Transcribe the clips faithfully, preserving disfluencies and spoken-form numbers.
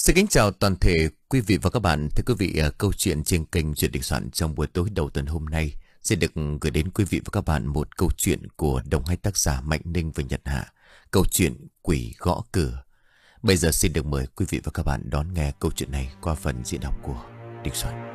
Xin kính chào toàn thể quý vị và các bạn. Thưa quý vị, à, câu chuyện trên kênh Chuyện Đình Soạn trong buổi tối đầu tuần hôm nay sẽ được gửi đến quý vị và các bạn một câu chuyện của đồng hai tác giả Mạnh Ninh và Nhật Hạ. Câu chuyện Quỷ Gõ Cửa. Bây giờ xin được mời quý vị và các bạn đón nghe câu chuyện này qua phần diễn đọc của Đình Soạn.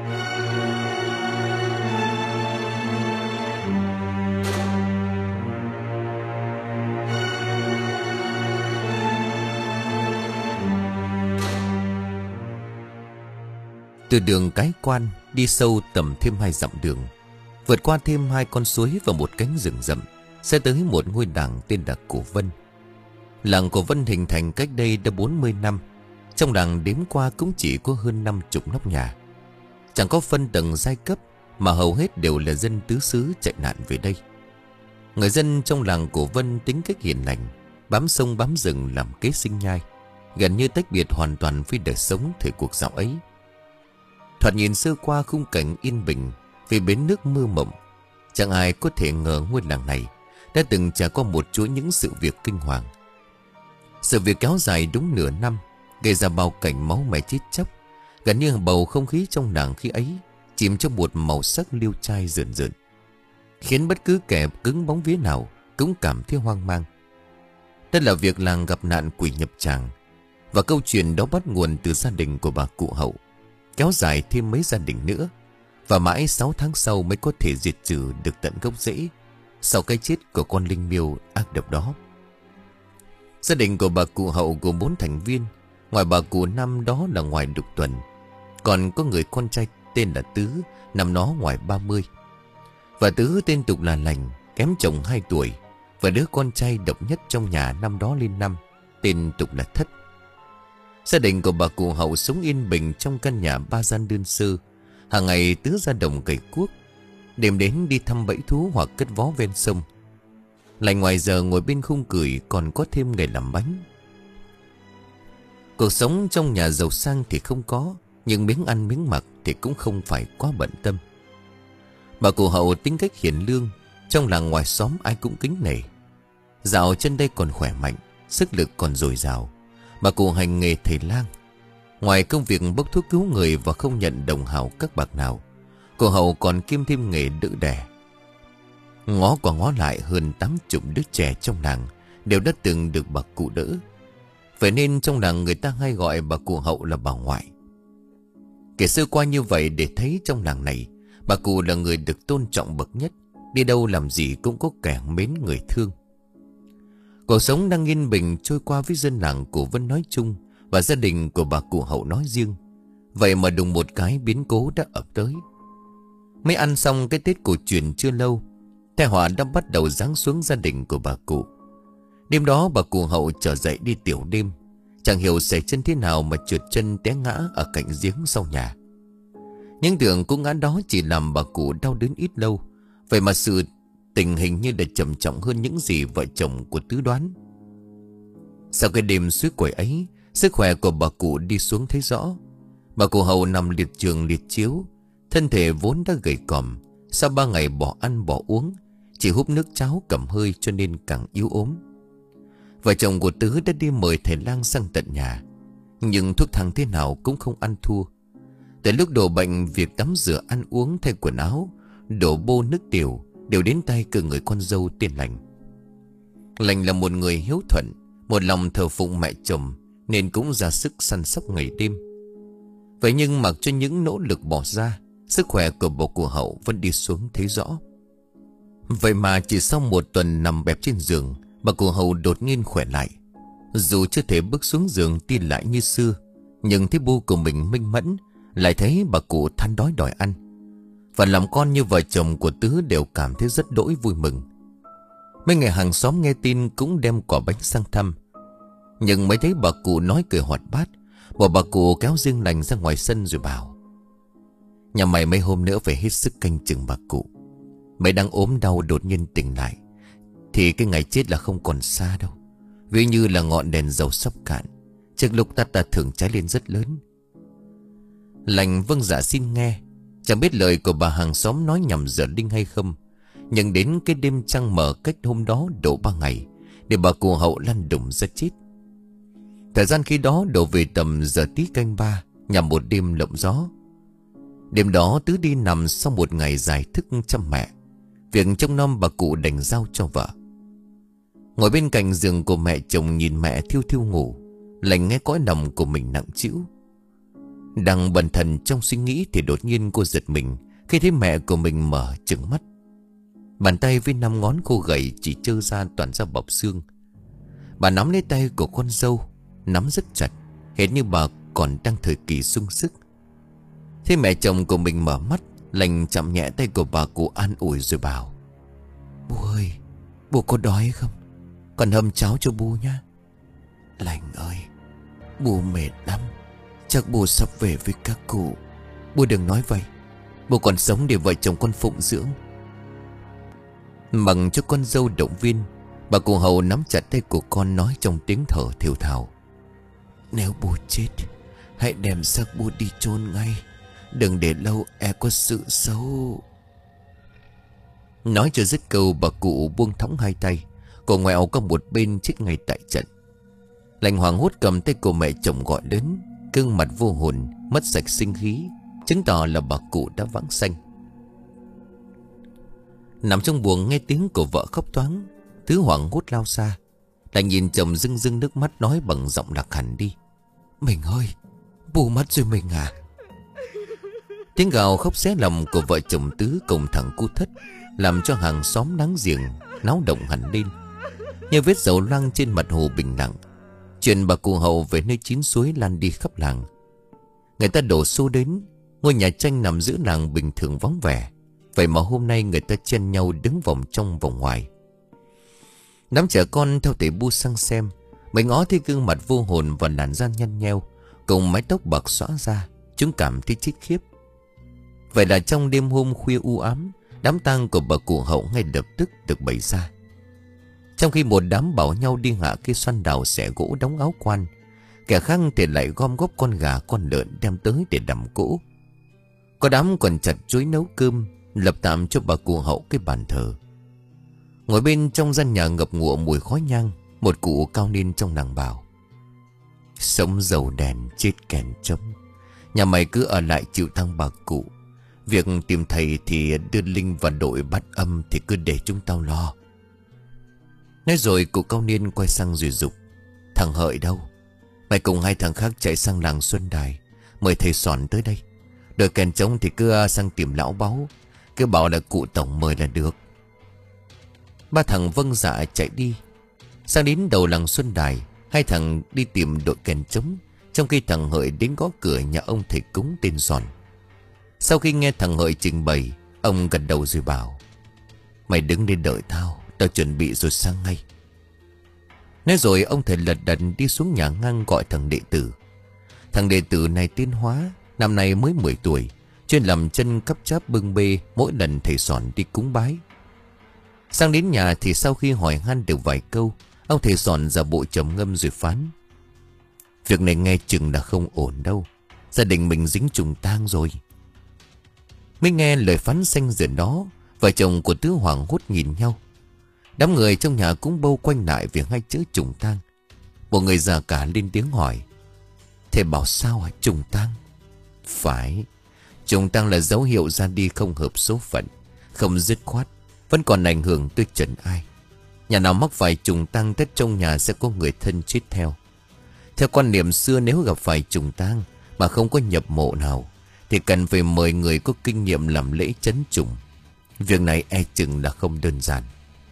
Từ đường Cái Quan đi sâu tầm thêm hai dặm đường, vượt qua thêm hai con suối và một cánh rừng rậm, sẽ tới một ngôi làng tên là Cổ Vân. Làng Cổ Vân hình thành cách đây đã bốn mươi năm. Trong làng đếm qua cũng chỉ có hơn năm chục nóc nhà. Chẳng có phân tầng giai cấp, mà hầu hết đều là dân tứ xứ chạy nạn về đây. Người dân trong làng Cổ Vân tính cách hiền lành, bám sông bám rừng làm kế sinh nhai, gần như tách biệt hoàn toàn với đời sống thời cuộc dạo ấy. Thoạt nhìn sơ qua khung cảnh yên bình vì bến nước mơ mộng, chẳng ai có thể ngờ ngôi làng này đã từng trải qua một chuỗi những sự việc kinh hoàng. Sự việc kéo dài đúng nửa năm, gây ra bao cảnh máu me chết chóc, gần như bầu không khí trong làng khi ấy chìm trong một màu sắc liêu trai rợn rợn, khiến bất cứ kẻ cứng bóng vía nào cũng cảm thấy hoang mang. Đây là việc làng gặp nạn quỷ nhập tràng, và câu chuyện đó bắt nguồn từ gia đình của bà cụ Hậu, kéo dài thêm mấy gia đình nữa, và mãi sáu tháng sau mới có thể diệt trừ được tận gốc rễ sau cái chết của con linh miêu ác độc đó. Gia đình của bà cụ Hậu gồm bốn thành viên. Ngoài bà cụ năm đó là ngoài Đục Tuần, còn có người con trai tên là Tứ, năm nó ngoài ba mươi. Và Tứ tên tục là Lành, kém chồng hai tuổi, và đứa con trai độc nhất trong nhà năm đó lên năm, tên tục là Thất. Gia đình của bà cụ Hậu sống yên bình trong căn nhà ba gian đơn sơ. Hàng ngày Tứ ra đồng cày cuốc, đêm đến đi thăm bẫy thú hoặc cất vó ven sông. Lại ngoài giờ ngồi bên khung cửi còn có thêm nghề làm bánh. Cuộc sống trong nhà giàu sang thì không có, nhưng miếng ăn miếng mặc thì cũng không phải quá bận tâm. Bà cụ Hậu tính cách hiền lương, trong làng ngoài xóm ai cũng kính nể. Dạo chân đây còn khỏe mạnh, sức lực còn dồi dào. Bà cụ hành nghề thầy lang. Ngoài công việc bốc thuốc cứu người và không nhận đồng hào các bạc nào, cô Hậu còn kiêm thêm nghề đỡ đẻ. Ngó qua ngó lại, hơn tám chục đứa trẻ trong làng đều đã từng được bà cụ đỡ. Vậy nên trong làng người ta hay gọi bà cụ Hậu là bà ngoại. Kể sơ qua như vậy để thấy trong làng này, bà cụ là người được tôn trọng bậc nhất. Đi đâu làm gì cũng có kẻ mến người thương. Cuộc sống đang yên bình trôi qua với dân làng Cổ Vân nói chung và gia đình của bà cụ Hậu nói riêng. Vậy mà đùng một cái biến cố đã ập tới. Mới ăn xong cái Tết cổ truyền chưa lâu, tai họa đã bắt đầu giáng xuống gia đình của bà cụ. Đêm đó bà cụ Hậu trở dậy đi tiểu đêm, chẳng hiểu xảy chân thế nào mà trượt chân té ngã ở cạnh giếng sau nhà. Những tưởng cú ngã đó chỉ làm bà cụ đau đớn ít lâu, vậy mà sự tình hình như đã trầm trọng hơn những gì vợ chồng của Tứ đoán. Sau cái đêm suối quẩy ấy, sức khỏe của bà cụ đi xuống thấy rõ. Bà cụ Hậu nằm liệt giường liệt chiếu, thân thể vốn đã gầy còm, sau ba ngày bỏ ăn bỏ uống, chỉ húp nước cháo cầm hơi cho nên càng yếu ốm. Vợ chồng của Tứ đã đi mời thầy lang sang tận nhà, nhưng thuốc thang thế nào cũng không ăn thua. Từ lúc đổ bệnh, việc tắm rửa ăn uống thay quần áo, đổ bô nước tiểu đều đến tay của người con dâu tên Lành. Lành là một người hiếu thuận, một lòng thờ phụng mẹ chồng, nên cũng ra sức săn sóc ngày đêm. Vậy nhưng mặc cho những nỗ lực bỏ ra, sức khỏe của bà cụ Hậu vẫn đi xuống thấy rõ. Vậy mà chỉ sau một tuần nằm bẹp trên giường, bà cụ Hậu đột nhiên khỏe lại. Dù chưa thể bước xuống giường đi lại như xưa, nhưng thấy bu của mình minh mẫn, lại thấy bà cụ than đói đòi ăn. Và làm con như vợ chồng của Tứ đều cảm thấy rất đỗi vui mừng. Mấy người hàng xóm nghe tin cũng đem quả bánh sang thăm. Nhưng mới thấy bà cụ nói cười hoạt bát, bỏ bà cụ kéo riêng Lành ra ngoài sân rồi bảo: "Nhà mày mấy hôm nữa phải hết sức canh chừng bà cụ. Mày đang ốm đau đột nhiên tỉnh lại thì cái ngày chết là không còn xa đâu. Ví như là ngọn đèn dầu sắp cạn, trước lúc tắt ta thường cháy lên rất lớn." Lành vâng dạ xin nghe. Chẳng biết lời của bà hàng xóm nói nhằm giở đinh hay không, nhưng đến cái đêm trăng mờ cách hôm đó độ ba ngày để bà cụ Hậu lăn đùng ra chết. Thời gian khi đó đổ về tầm giờ tí canh ba, nhằm một đêm lộng gió. Đêm đó Tứ đi nằm sau một ngày dài thức chăm mẹ. Việc trông nom bà cụ đành giao cho vợ. Ngồi bên cạnh giường của mẹ chồng nhìn mẹ thiêu thiêu ngủ, lành nghe cõi lòng của mình nặng trĩu. Đang bần thần trong suy nghĩ thì đột nhiên cô giật mình khi thấy mẹ của mình mở trừng mắt. Bàn tay với năm ngón khô gầy chỉ trơ ra toàn ra bọc xương. Bà nắm lấy tay của con dâu, nắm rất chặt, hệt như bà còn đang thời kỳ sung sức. Thế mẹ chồng của mình mở mắt, lành chạm nhẹ tay của bà cụ an ủi rồi bảo: "Bố ơi, bố có đói không? Còn hâm cháo cho bố nhá." "Lành ơi, bố mệt lắm, chắc bố sắp về với các cụ. Bố đừng nói vậy, bố còn sống để vợ chồng con phụng dưỡng." Bằng cho con dâu động viên, bà cụ hầu nắm chặt tay của con nói trong tiếng thở thều thào: "Nếu bố chết, hãy đem xác bố đi chôn ngay. Đừng để lâu e có sự xấu." Nói cho dứt câu, bà cụ buông thõng hai tay, cổ ngoẹo qua một bên chết ngay tại trận. Lành hoảng hốt cầm tay của mẹ chồng gọi đến, gương mặt vô hồn, mất sạch sinh khí, chứng tỏ là bà cụ đã vãng sanh. Nằm trong buồng nghe tiếng của vợ khóc toáng, Tứ hoảng hốt lao xa. Lành nhìn chồng rưng rưng nước mắt nói bằng giọng lạc hẳn đi: "Mình ơi, bù mắt rồi mình à." Tiếng gào khóc xé lòng của vợ chồng Tứ cùng thằng cu Thất làm cho hàng xóm láng giềng náo động hẳn lên. Như vết dầu loang trên mặt hồ bình lặng, chuyện bà cụ hầu về nơi chín suối lan đi khắp làng. Người ta đổ xô đến. Ngôi nhà tranh nằm giữa làng bình thường vắng vẻ, vậy mà hôm nay người ta chen nhau đứng vòng trong vòng ngoài. Đám trẻ con theo thầy Bu sang xem, mới ngó thấy gương mặt vô hồn và làn da nhăn nheo cùng mái tóc bạc xõa ra, chúng cảm thấy chết khiếp. Vậy là trong đêm hôm khuya u ám, đám tang của bà cụ hậu ngay lập tức được bày ra. Trong khi một đám bảo nhau đi hạ cây xoan đào xẻ gỗ đóng áo quan, kẻ khác thì lại gom góp con gà con lợn đem tới để đằm cỗ. Có đám còn chặt chuối nấu cơm, lập tạm cho bà cụ hậu cái bàn thờ. Ngồi bên trong gian nhà ngập ngụa mùi khói nhang, một cụ cao niên trong làng bảo: "Sống dầu đèn chết kèn trống. Nhà mày cứ ở lại chịu thăng bà cụ. Việc tìm thầy thì đưa linh và đội bắt âm thì cứ để chúng tao lo." Nói rồi cụ cao niên quay sang rồi dục: "Thằng Hợi đâu? Mày cùng hai thằng khác chạy sang làng Xuân Đài, mời thầy Sòn tới đây. Đội kèn trống thì cứ sang tìm lão báu, cứ bảo là cụ tổng mời là được." Ba thằng vâng dạ chạy đi. Sang đến đầu làng Xuân Đài, hai thằng đi tìm đội kèn trống, trong khi thằng Hợi đến gõ cửa nhà ông thầy cúng tên Sòn. Sau khi nghe thằng Hợi trình bày, ông gật đầu rồi bảo: "Mày đứng lên đợi tao, tao chuẩn bị rồi sang ngay." Nói rồi ông thầy lật đật đi xuống nhà ngang gọi thằng đệ tử. Thằng đệ tử này tên Hóa, năm nay mới mười tuổi, chuyên làm chân cắp cháp bưng bê mỗi lần thầy Sòn đi cúng bái. Sang đến nhà thì sau khi hỏi han được vài câu, ông thầy Sòn giả bộ trầm ngâm rồi phán: "Việc này nghe chừng là không ổn đâu. Gia đình mình dính trùng tang rồi." Mới nghe lời phán xanh dườn đó, vợ chồng của Tứ hoảng hốt nhìn nhau. Đám người trong nhà cũng bâu quanh lại việc hai chữ trùng tang. Một người già cả lên tiếng hỏi: "Thầy bảo sao hả? Trùng tang?" "Phải, trùng tang là dấu hiệu ra đi không hợp số phận, không dứt khoát, vẫn còn ảnh hưởng tới trần ai. Nhà nào mắc phải trùng tang, tất trong nhà sẽ có người thân chết theo. Theo quan niệm xưa, nếu gặp phải trùng tang mà không có nhập mộ nào thì cần phải mời người có kinh nghiệm làm lễ trấn trùng. Việc này e chừng là không đơn giản."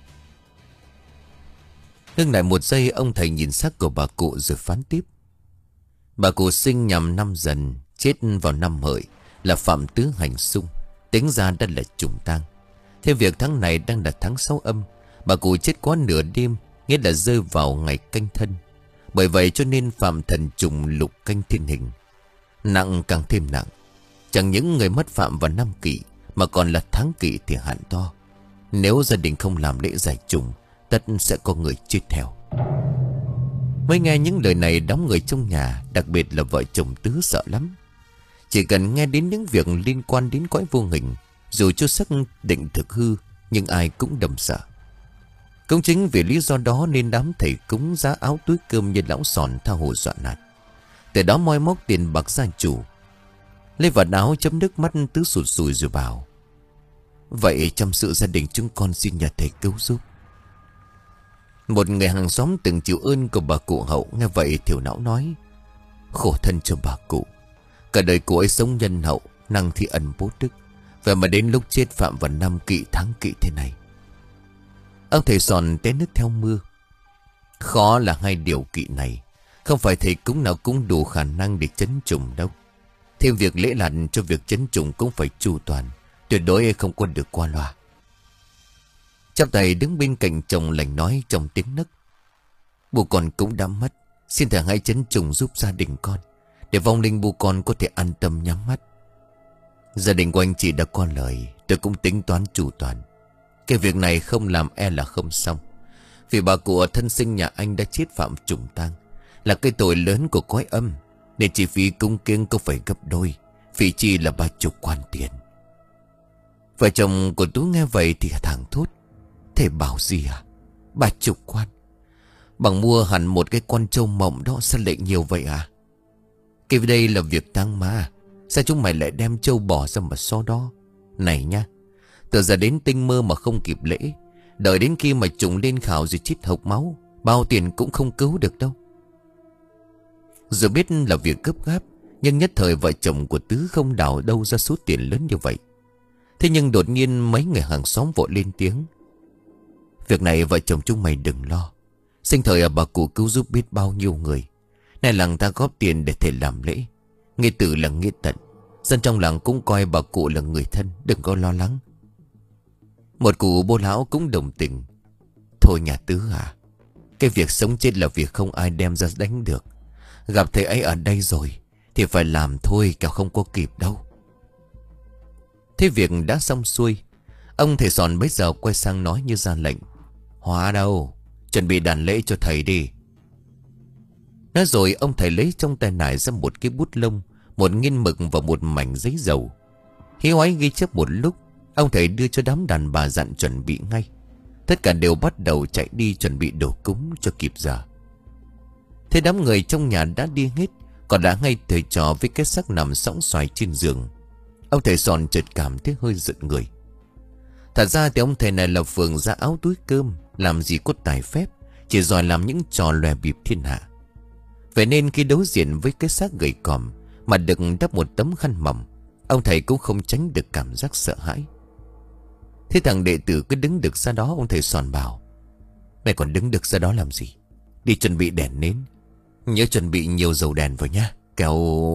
Ngưng lại một giây, ông thầy nhìn xác của bà cụ rồi phán tiếp: "Bà cụ sinh nhằm năm Dần, chết vào năm Hợi, là Phạm Tứ hành xung, tính ra đã là trùng tang. Thêm việc tháng này đang là tháng sáu âm, bà cụ chết quá nửa đêm, nghĩa là rơi vào ngày canh thân. Bởi vậy cho nên phạm thần trùng lục canh thiên hình. Nặng càng thêm nặng, chẳng những người mất phạm vào năm Kỷ mà còn là tháng Kỷ thì hạn to. Nếu gia đình không làm lễ giải trùng, tất sẽ có người chết theo." Mới nghe những lời này, đám người trong nhà, đặc biệt là vợ chồng Tứ sợ lắm. Chỉ cần nghe đến những việc liên quan đến cõi vô hình, dù cho xác định thực hư, nhưng ai cũng đầm sợ. Cũng chính vì lý do đó nên đám thầy cúng giá áo túi cơm như lão Sòn tha hồ dọa nạt. Từ đó moi móc tiền bạc gia chủ. Lấy vạt áo chấm nước mắt Tứ sụt sùi rồi bảo: vậy trong sự gia đình chúng con xin nhờ thầy cứu giúp. Một người hàng xóm từng chịu ơn của bà cụ Hậu nghe vậy thiểu não nói: khổ thân cho bà cụ. Cả đời cụ ấy sống nhân hậu, năng thi ẩn bố đức, vậy mà đến lúc chết phạm vào năm kỵ tháng kỵ thế này. Ông thầy Sòn té nước theo mưa. Khó là hai điều kỵ này, không phải thầy cúng nào cũng đủ khả năng để chấn trùng đâu. Thêm việc lễ lặn cho việc chấn trùng cũng phải chu toàn, tuyệt đối không có được qua loa. Chắp tay đứng bên cạnh chồng lành nói trong tiếng nấc: bố con cũng đã mất, xin thầy hãy chấn trùng giúp gia đình con, để vong linh bố con có thể an tâm nhắm mắt. Gia đình của anh chị đã có lời, tôi cũng tính toán chu toàn. Cái việc này không làm e là không xong. Vì bà cụ thân sinh nhà anh đã chết phạm trùng tang, là cái tội lớn của cõi âm, nên chi phí cúng kiêng có phải gấp đôi, phí chi là ba chục quan tiền. Vợ chồng của Tú nghe vậy thì thẳng thốt: thầy bảo gì à? Ba chục quan? Bằng mua hẳn một cái con trâu mộng đó, sao lại nhiều vậy à? Cái đây là việc tang ma, sao chúng mày lại đem trâu bò ra mà so đo? Này nha, từ giờ đến tinh mơ mà không kịp lễ, đợi đến khi mà trùng lên khảo rồi chít hộc máu, bao tiền cũng không cứu được đâu. Dù biết là việc gấp gáp, nhưng nhất thời vợ chồng của Tứ không đào đâu ra số tiền lớn như vậy. Thế nhưng đột nhiên mấy người hàng xóm vội lên tiếng: việc này vợ chồng chúng mày đừng lo. Sinh thời bà cụ cứu giúp biết bao nhiêu người, nay làng ta góp tiền để thầy làm lễ. Nghĩa tử là nghĩa tận, dân trong làng cũng coi bà cụ là người thân, đừng có lo lắng. Một cụ bố lão cũng đồng tình: thôi nhà Tứ à, cái việc sống chết là việc không ai đem ra đánh được. Gặp thầy ấy ở đây rồi thì phải làm thôi, kẻo không có kịp đâu. Thế việc đã xong xuôi, ông thầy Sòn bấy giờ quay sang nói như ra lệnh: hóa đâu, chuẩn bị đàn lễ cho thầy đi. Nói rồi ông thầy lấy trong tay nải ra một cái bút lông, một nghiên mực và một mảnh giấy dầu. Hiếu ấy ghi chép một lúc, ông thầy đưa cho đám đàn bà dặn chuẩn bị ngay. Tất cả đều bắt đầu chạy đi chuẩn bị đồ cúng cho kịp giờ. Thế đám người trong nhà đã đi hết, còn đã ngay thầy trò với cái xác nằm sõng xoài trên giường. Ông thầy Sòn chợt cảm thấy hơi giận người. Thật ra thì ông thầy này là phường ra áo túi cơm, làm gì có tài phép, chỉ giỏi làm những trò lòe bịp thiên hạ. Vậy nên khi đối diện với cái xác gầy còm mà được đắp một tấm khăn mỏng, ông thầy cũng không tránh được cảm giác sợ hãi. Thế thằng đệ tử cứ đứng được ra đó, ông thầy Sòn bảo: mày còn đứng được ra đó làm gì? Đi chuẩn bị đèn nến, nhớ chuẩn bị nhiều dầu đèn vào nhá, kẻo...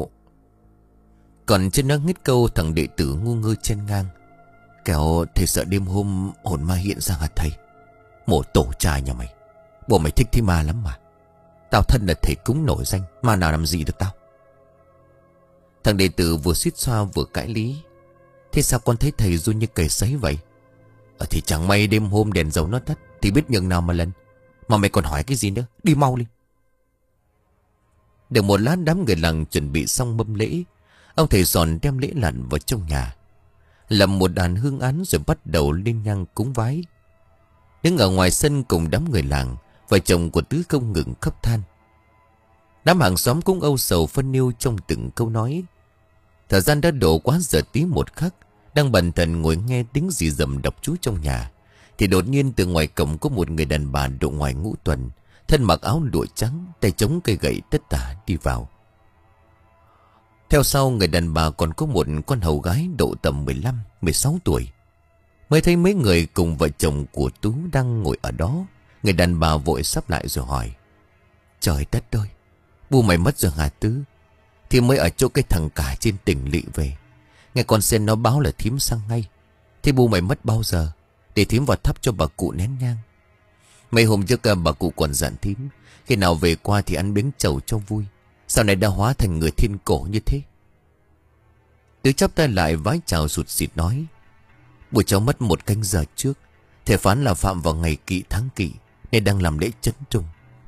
Còn trên nó ngít câu, thằng đệ tử ngu ngơ chen ngang: kẻo thầy sợ đêm hôm hồn ma hiện ra hả thầy? Mổ tổ trai nhà mày, bộ mày thích thi ma lắm mà. Tao thân là thầy cúng nổi danh, ma nào làm gì được tao. Thằng đệ tử vừa suýt xoa vừa cãi lý: thế sao con thấy thầy run như cầy sấy vậy? Ờ thì chẳng may đêm hôm đèn dầu nó tắt thì biết nhường nào mà lần. Mà mày còn hỏi cái gì nữa, đi mau lên. Được một lát đám người làng chuẩn bị xong mâm lễ, ông thầy Sòn đem lễ lặn vào trong nhà, làm một đàn hương án rồi bắt đầu lên nhang cúng vái. Đứng ở ngoài sân cùng đám người làng, vợ chồng của Tứ không ngừng khóc than. Đám hàng xóm cũng âu sầu phân niu trong từng câu nói. Thời gian đã đổ quá giờ tí một khắc, đang bần thần ngồi nghe tiếng rì rầm đọc chú trong nhà, thì đột nhiên từ ngoài cổng có một người đàn bà độ ngoài ngũ tuần, thân mặc áo lụa trắng, tay chống cây gậy tất tả đi vào. Theo sau người đàn bà còn có một con hầu gái độ tầm mười lăm, mười sáu tuổi. Mới thấy mấy người cùng vợ chồng của Tú đang ngồi ở đó, người đàn bà vội sắp lại rồi hỏi: trời đất ơi, bu mày mất rồi hả Tứ? Thì mới ở chỗ cái thằng cả trên tỉnh lỵ về, nghe con sen nó báo là thím sang ngay. Thế bu mày mất bao giờ? Để thím vào thắp cho bà cụ nén nhang. Mấy hôm trước bà cụ còn dặn thím khi nào về qua thì ăn miếng trầu cho vui. Sao này đã hóa thành người thiên cổ như thế? Tứ chắp tay lại vái chào sụt sịt nói: buổi cháu mất một canh giờ trước, thể phán là phạm vào ngày kỵ tháng kỵ, nên đang làm lễ chấn trùng.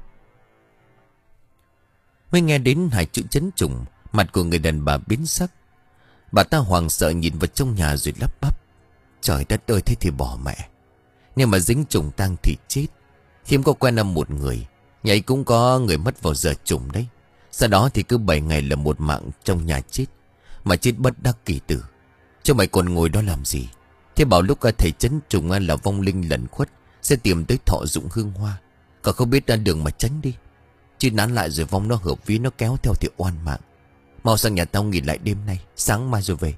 Mới nghe đến hai chữ chấn trùng, mặt của người đàn bà biến sắc. Bà ta hoảng sợ nhìn vào trong nhà rồi lắp bắp: trời đất ơi, thế thì bỏ mẹ. Nhưng mà dính trùng tang thì chết. Khiêm có quen năm một người, nhà ấy cũng có người mất vào giờ trùng đấy. Sau đó thì cứ bảy ngày là một mạng trong nhà chết. Mà chết bất đắc kỳ tử. Chứ mày còn ngồi đó làm gì? Thế bảo lúc thầy chấn trùng là vong linh lẩn khuất sẽ tìm tới thọ dụng hương hoa. Còn không biết ra đường mà tránh đi. Chứ nán lại rồi vong nó hợp ví nó kéo theo thì oan mạng. Mau sang nhà tao nghỉ lại đêm nay, sáng mai rồi về.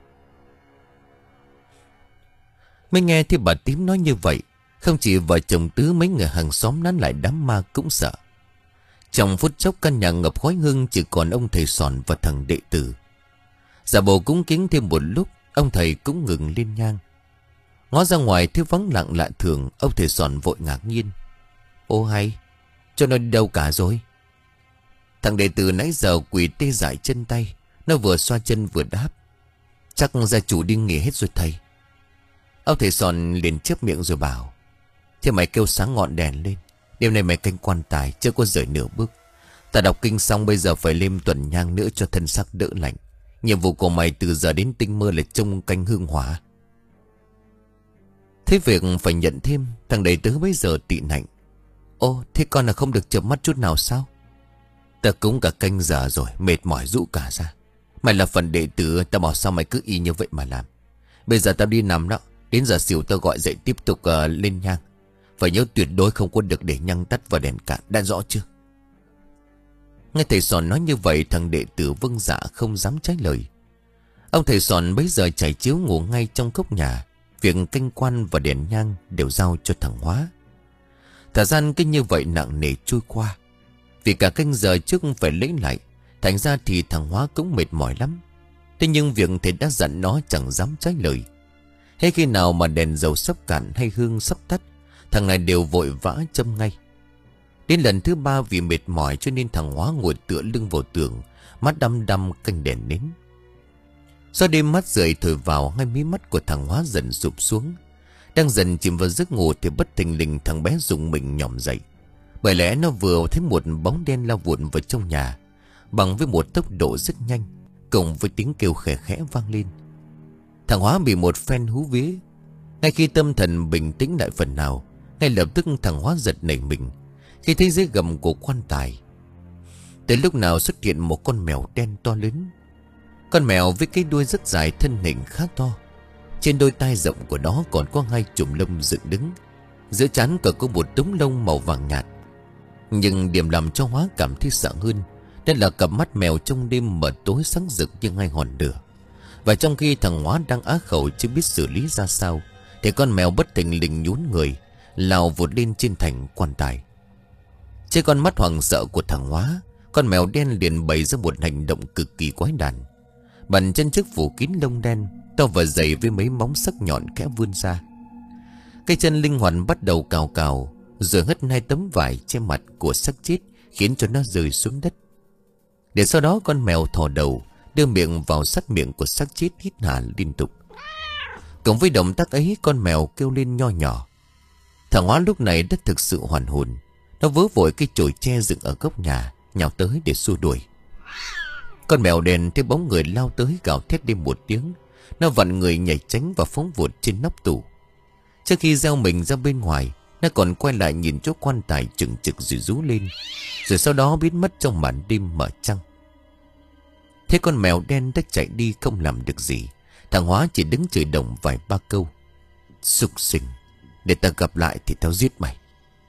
Mới nghe thì bà Tím nói như vậy, không chỉ vợ chồng Tứ, mấy người hàng xóm nán lại đám ma cũng sợ. Trong phút chốc căn nhà ngập khói hương, chỉ còn ông thầy Sòn và thằng đệ tử. Giả bộ cúng kính thêm một lúc, ông thầy cũng ngừng lên nhang. Ngó ra ngoài thấy vắng lặng lạ thường, ông thầy Sòn vội ngạc nhiên. Ô hay, cho nó đi đâu cả rồi? Thằng đệ tử nãy giờ quỳ tê dại chân tay, nó vừa xoa chân vừa đáp. Chắc gia chủ đi nghỉ hết rồi thầy. Ông thầy Sòn liền chớp miệng rồi bảo. Thế mày kêu sáng ngọn đèn lên, đêm nay mày canh quan tài, chưa có rời nửa bước. Ta đọc kinh xong bây giờ phải lên tuần nhang nữa cho thân xác đỡ lạnh. Nhiệm vụ của mày từ giờ đến tinh mơ là trông canh hương hỏa. Thế việc phải nhận thêm, thằng đệ tử bây giờ tị nạnh. Ô, thế con là không được chợp mắt chút nào sao? Ta cũng cả canh giờ rồi, mệt mỏi rũ cả ra. Mày là phần đệ tử, ta bảo sao mày cứ y như vậy mà làm. Bây giờ tao đi nằm đó, đến giờ xỉu tao gọi dậy tiếp tục uh, lên nhang. Phải nhớ tuyệt đối không có được để nhang tắt và đèn cạn, đã rõ chưa? Nghe thầy Sòn nói như vậy, thằng đệ tử vâng dạ không dám trái lời. Ông thầy Sòn bấy giờ trải chiếu ngủ ngay trong góc nhà. Việc canh quan và đèn nhang đều giao cho thằng Hóa. Thời gian cứ như vậy nặng nề trôi qua. Vì cả canh giờ trước phải lấy lại, thành ra thì thằng Hóa cũng mệt mỏi lắm. Thế nhưng việc thầy đã dặn nó chẳng dám trái lời. Hay khi nào mà đèn dầu sắp cạn hay hương sắp tắt, thằng này đều vội vã châm ngay. Đến lần thứ ba vì mệt mỏi cho nên thằng Hóa ngồi tựa lưng vào tường, mắt đăm đăm canh đèn nến. Gió đêm mát rượi thổi vào, ngay mí mắt của thằng Hóa dần sụp xuống. Đang dần chìm vào giấc ngủ thì bất thình lình thằng bé rùng mình nhòm dậy. Bởi lẽ nó vừa thấy một bóng đen lao vụn vào trong nhà, bằng với một tốc độ rất nhanh, cùng với tiếng kêu khẽ khẽ vang lên. Thằng Hóa bị một phen hú vía. Ngay khi tâm thần bình tĩnh lại phần nào, ngay lập tức thằng Hóa giật nảy mình khi thấy dưới gầm của quan tài, tới lúc nào xuất hiện một con mèo đen to lớn. Con mèo với cái đuôi rất dài, thân hình khá to. Trên đôi tai rộng của nó còn có hai chùm lông dựng đứng. Giữa trán còn có một đống lông màu vàng nhạt. Nhưng điểm làm cho Hóa cảm thấy sợ hơn, đó là cặp mắt mèo trong đêm mờ tối sáng rực như hai ngọn lửa. Và trong khi thằng Hóa đang á khẩu chưa biết xử lý ra sao, thì con mèo bất thình lình nhún người, lao vụt lên trên thành quan tài. Trên con mắt hoảng sợ của thằng Hóa, con mèo đen liền bày ra một hành động cực kỳ quái đản. Bàn chân trước phủ kín lông đen, to và dày với mấy móng sắc nhọn khẽ vươn ra. Cái chân linh hoạt bắt đầu cào cào, rồi hất hai tấm vải che mặt của xác chết, khiến cho nó rơi xuống đất. Để sau đó con mèo thò đầu, đưa miệng vào sát miệng của xác chết, hít hà liên tục. Cùng với động tác ấy, con mèo kêu lên nho nhỏ. Thằng Hóa lúc này đã thực sự hoàn hồn. Nó vớ vội cái chổi tre dựng ở góc nhà, nhào tới để xua đuổi. Con mèo đen thấy bóng người lao tới, gào thét đi một tiếng. Nó vặn người nhảy tránh và phóng vụt trên nóc tủ. Trước khi gieo mình ra bên ngoài, nó còn quay lại nhìn chỗ quan tài chừng chực rồi rú lên, rồi sau đó biến mất trong màn đêm mở trăng. Thế con mèo đen đã chạy đi không làm được gì. Thằng Hóa chỉ đứng chửi đồng vài ba câu. Súc sinh, để ta gặp lại thì tao giết mày.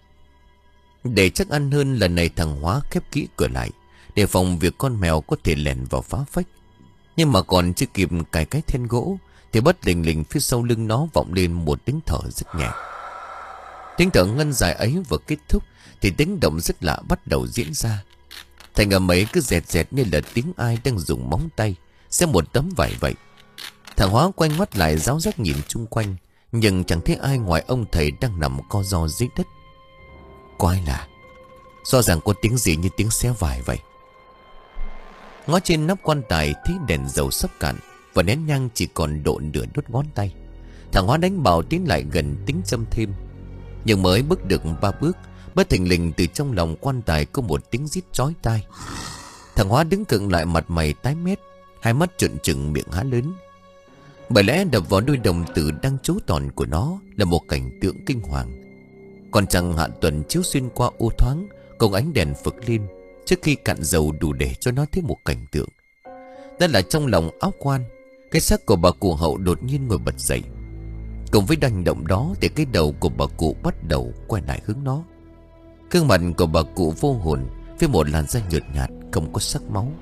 Để chắc ăn hơn, lần này thằng Hóa khép kỹ cửa lại, để phòng việc con mèo có thể lẻn vào phá phách. Nhưng mà còn chưa kịp cài cái then gỗ, thì bất thình lình phía sau lưng nó vọng lên một tiếng thở rất nhẹ. Tiếng thở ngân dài ấy vừa kết thúc thì tiếng động rất lạ bắt đầu diễn ra. Thành âm ấy cứ dẹt dẹt như là tiếng ai đang dùng móng tay xé một tấm vải vậy. Thằng Hóa quay mắt lại ráo rác nhìn chung quanh, nhưng chẳng thấy ai ngoài ông thầy đang nằm co ro dưới đất. Quái lạ, rõ ràng có tiếng gì như tiếng xé vải vậy. Ngó trên nắp quan tài thấy đèn dầu sắp cạn và nén nhang chỉ còn độ nửa đốt ngón tay. Thằng Hóa đánh bạo tiến lại gần tính châm thêm. Nhưng mới bước được ba bước, bất thình lình từ trong lòng quan tài có một tiếng rít chói tai. Thằng Hóa đứng cựng lại, mặt mày tái mét, hai mắt trợn trừng, miệng há lớn. Bởi lẽ đập vào đôi đồng tử đang trấu tròn của nó là một cảnh tượng kinh hoàng. Còn trăng hạ tuần chiếu xuyên qua ô thoáng, cùng ánh đèn phực lên trước khi cạn dầu đủ để cho nó thấy một cảnh tượng. Đó là trong lòng áo quan, cái xác của bà cụ Hậu đột nhiên ngồi bật dậy. Cùng với hành động đó thì cái đầu của bà cụ bắt đầu quay lại hướng nó. Gương mặt của bà cụ vô hồn, với một làn da nhợt nhạt không có sắc máu.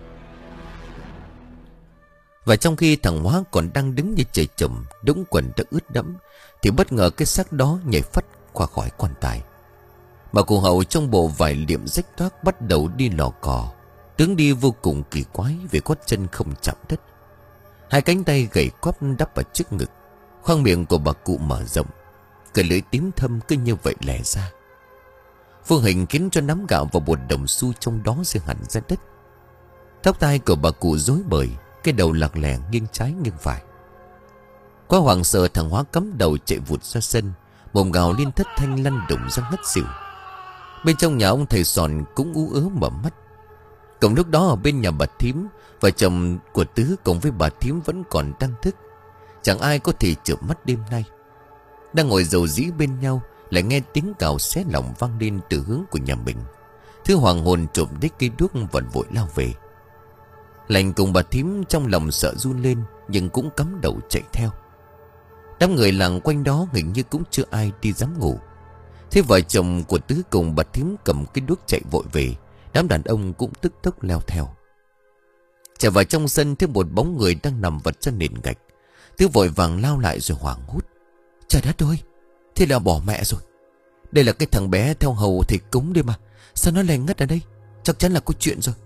Và trong khi thằng Hóa còn đang đứng như trời trồng, đũng quần đã ướt đẫm, thì bất ngờ cái xác đó nhảy phắt qua khỏi quan tài. Bà cụ Hậu trong bộ vải liệm rách toác bắt đầu đi lò cò, tướng đi vô cùng kỳ quái vì gót chân không chạm đất. Hai cánh tay gầy quắp đắp vào trước ngực. Khoang miệng của bà cụ mở rộng, cái lưỡi tím thâm cứ như vậy lè ra, vô hình khiến cho nắm gạo và bột đồng xu trong đó rơi hẳn ra đất. Tóc tai của bà cụ rối bời, cái đầu lạc lè nghiêng trái nghiêng phải. Quá hoảng sợ, thằng Hóa cắm đầu chạy vụt ra sân, mồm gào liên thất thanh lăn đùng ra ngất xỉu. Bên trong nhà ông thầy Sòn cũng ú ớ mở mắt. Cùng lúc đó ở bên nhà bà Thím, vợ chồng của Tứ cùng với bà Thím vẫn còn đang thức. Chẳng ai có thể chợp mắt đêm nay. Đang ngồi dầu dĩ bên nhau, lại nghe tiếng cào xé lòng vang lên từ hướng của nhà mình. Thứ hoàng hồn trộm đích cây đuốc vẫn vội lao về. Lành cùng bà Thím trong lòng sợ run lên, nhưng cũng cắm đầu chạy theo. Đám người làng quanh đó hình như cũng chưa ai đi dám ngủ. Thế vợ chồng của Tứ cùng bà Thím cầm cái đuốc chạy vội về. Đám đàn ông cũng tức tốc leo theo. Chạy vào trong sân, thấy một bóng người đang nằm vật trên nền gạch. Tứ vội vàng lao lại rồi hoảng hốt. Trời đất ơi, thế là bỏ mẹ rồi. Đây là cái thằng bé theo hầu thầy cúng đi mà, sao nó lại ngất ở đây? Chắc chắn là có chuyện rồi.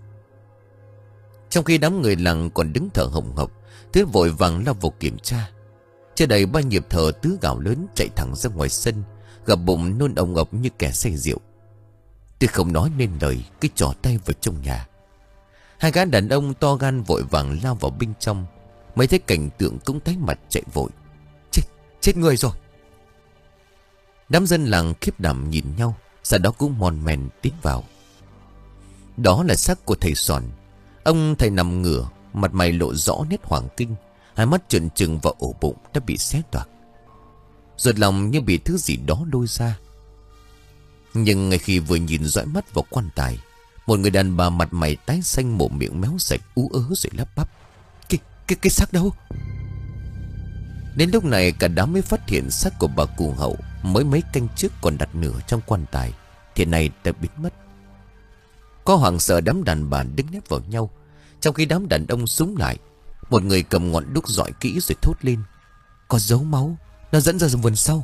Trong khi đám người làng còn đứng thở hồng hộc, Tứ vội vàng lao vào kiểm tra. Chưa đầy ba nhịp thở, Tứ gào lớn chạy thẳng ra ngoài sân, gập bụng nôn ồng ộc như kẻ say rượu. Tứ không nói nên lời, cứ trỏ tay vào trong nhà. Hai gã đàn ông to gan vội vàng lao vào bên trong. Mấy thấy cảnh tượng cũng tái mặt chạy vội. Chết, chết người rồi. Đám dân làng khiếp đảm nhìn nhau, sau đó cũng mòn mèn tiến vào. Đó là xác của thầy Sòn. Ông thầy nằm ngửa, mặt mày lộ rõ nét hoảng kinh, hai mắt trợn trừng và ổ bụng đã bị xé toạc. Ruột lòng như bị thứ gì đó lôi ra. Nhưng ngay khi vừa nhìn dõi mắt vào quan tài, một người đàn bà mặt mày tái xanh, mồm miệng méo sạch ú ớ rồi lắp bắp. Cái, cái, cái xác đâu? Đến lúc này cả đám mới phát hiện xác của bà cụ Hậu mới mấy canh trước còn đặt nửa trong quan tài thì này đã biến mất. Có hoảng sợ, đám đàn bà đứng nép vào nhau, trong khi đám đàn ông súng lại. Một người cầm ngọn đuốc dọi kỹ rồi thốt lên. Có dấu máu, nó dẫn ra vườn sau.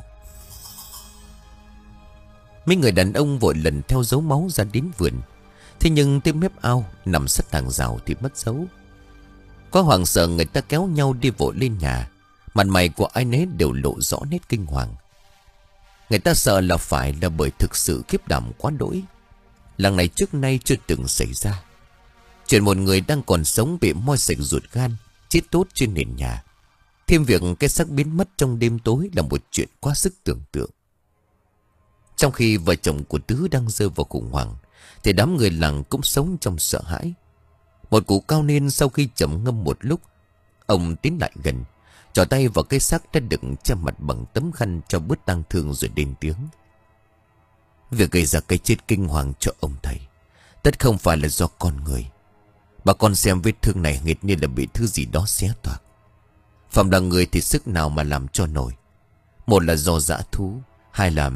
Mấy người đàn ông vội lần theo dấu máu ra đến vườn. Thế nhưng tới mép ao nằm sát hàng rào thì mất dấu. Có hoảng sợ, người ta kéo nhau đi vội lên nhà. Mặt mày của ai nấy đều lộ rõ nét kinh hoàng. Người ta sợ là phải là bởi thực sự khiếp đảm quá đỗi. Làng này trước nay chưa từng xảy ra chuyện một người đang còn sống bị moi sạch ruột gan, chết tốt trên nền nhà. Thêm việc cái xác biến mất trong đêm tối là một chuyện quá sức tưởng tượng. Trong khi vợ chồng của Tứ đang rơi vào khủng hoảng, thì đám người làng cũng sống trong sợ hãi. Một cụ cao niên sau khi trầm ngâm một lúc, ông tiến lại gần, trỏ tay vào cái xác đã đựng che mặt bằng tấm khăn cho bớt tang thương rồi lên tiếng. Việc gây ra cái chết kinh hoàng cho ông thầy tất không phải là do con người. Bà con xem vết thương này nghệt như là bị thứ gì đó xé toạc. Phạm là người thì sức nào mà làm cho nổi. Một là do dã thú, hai là...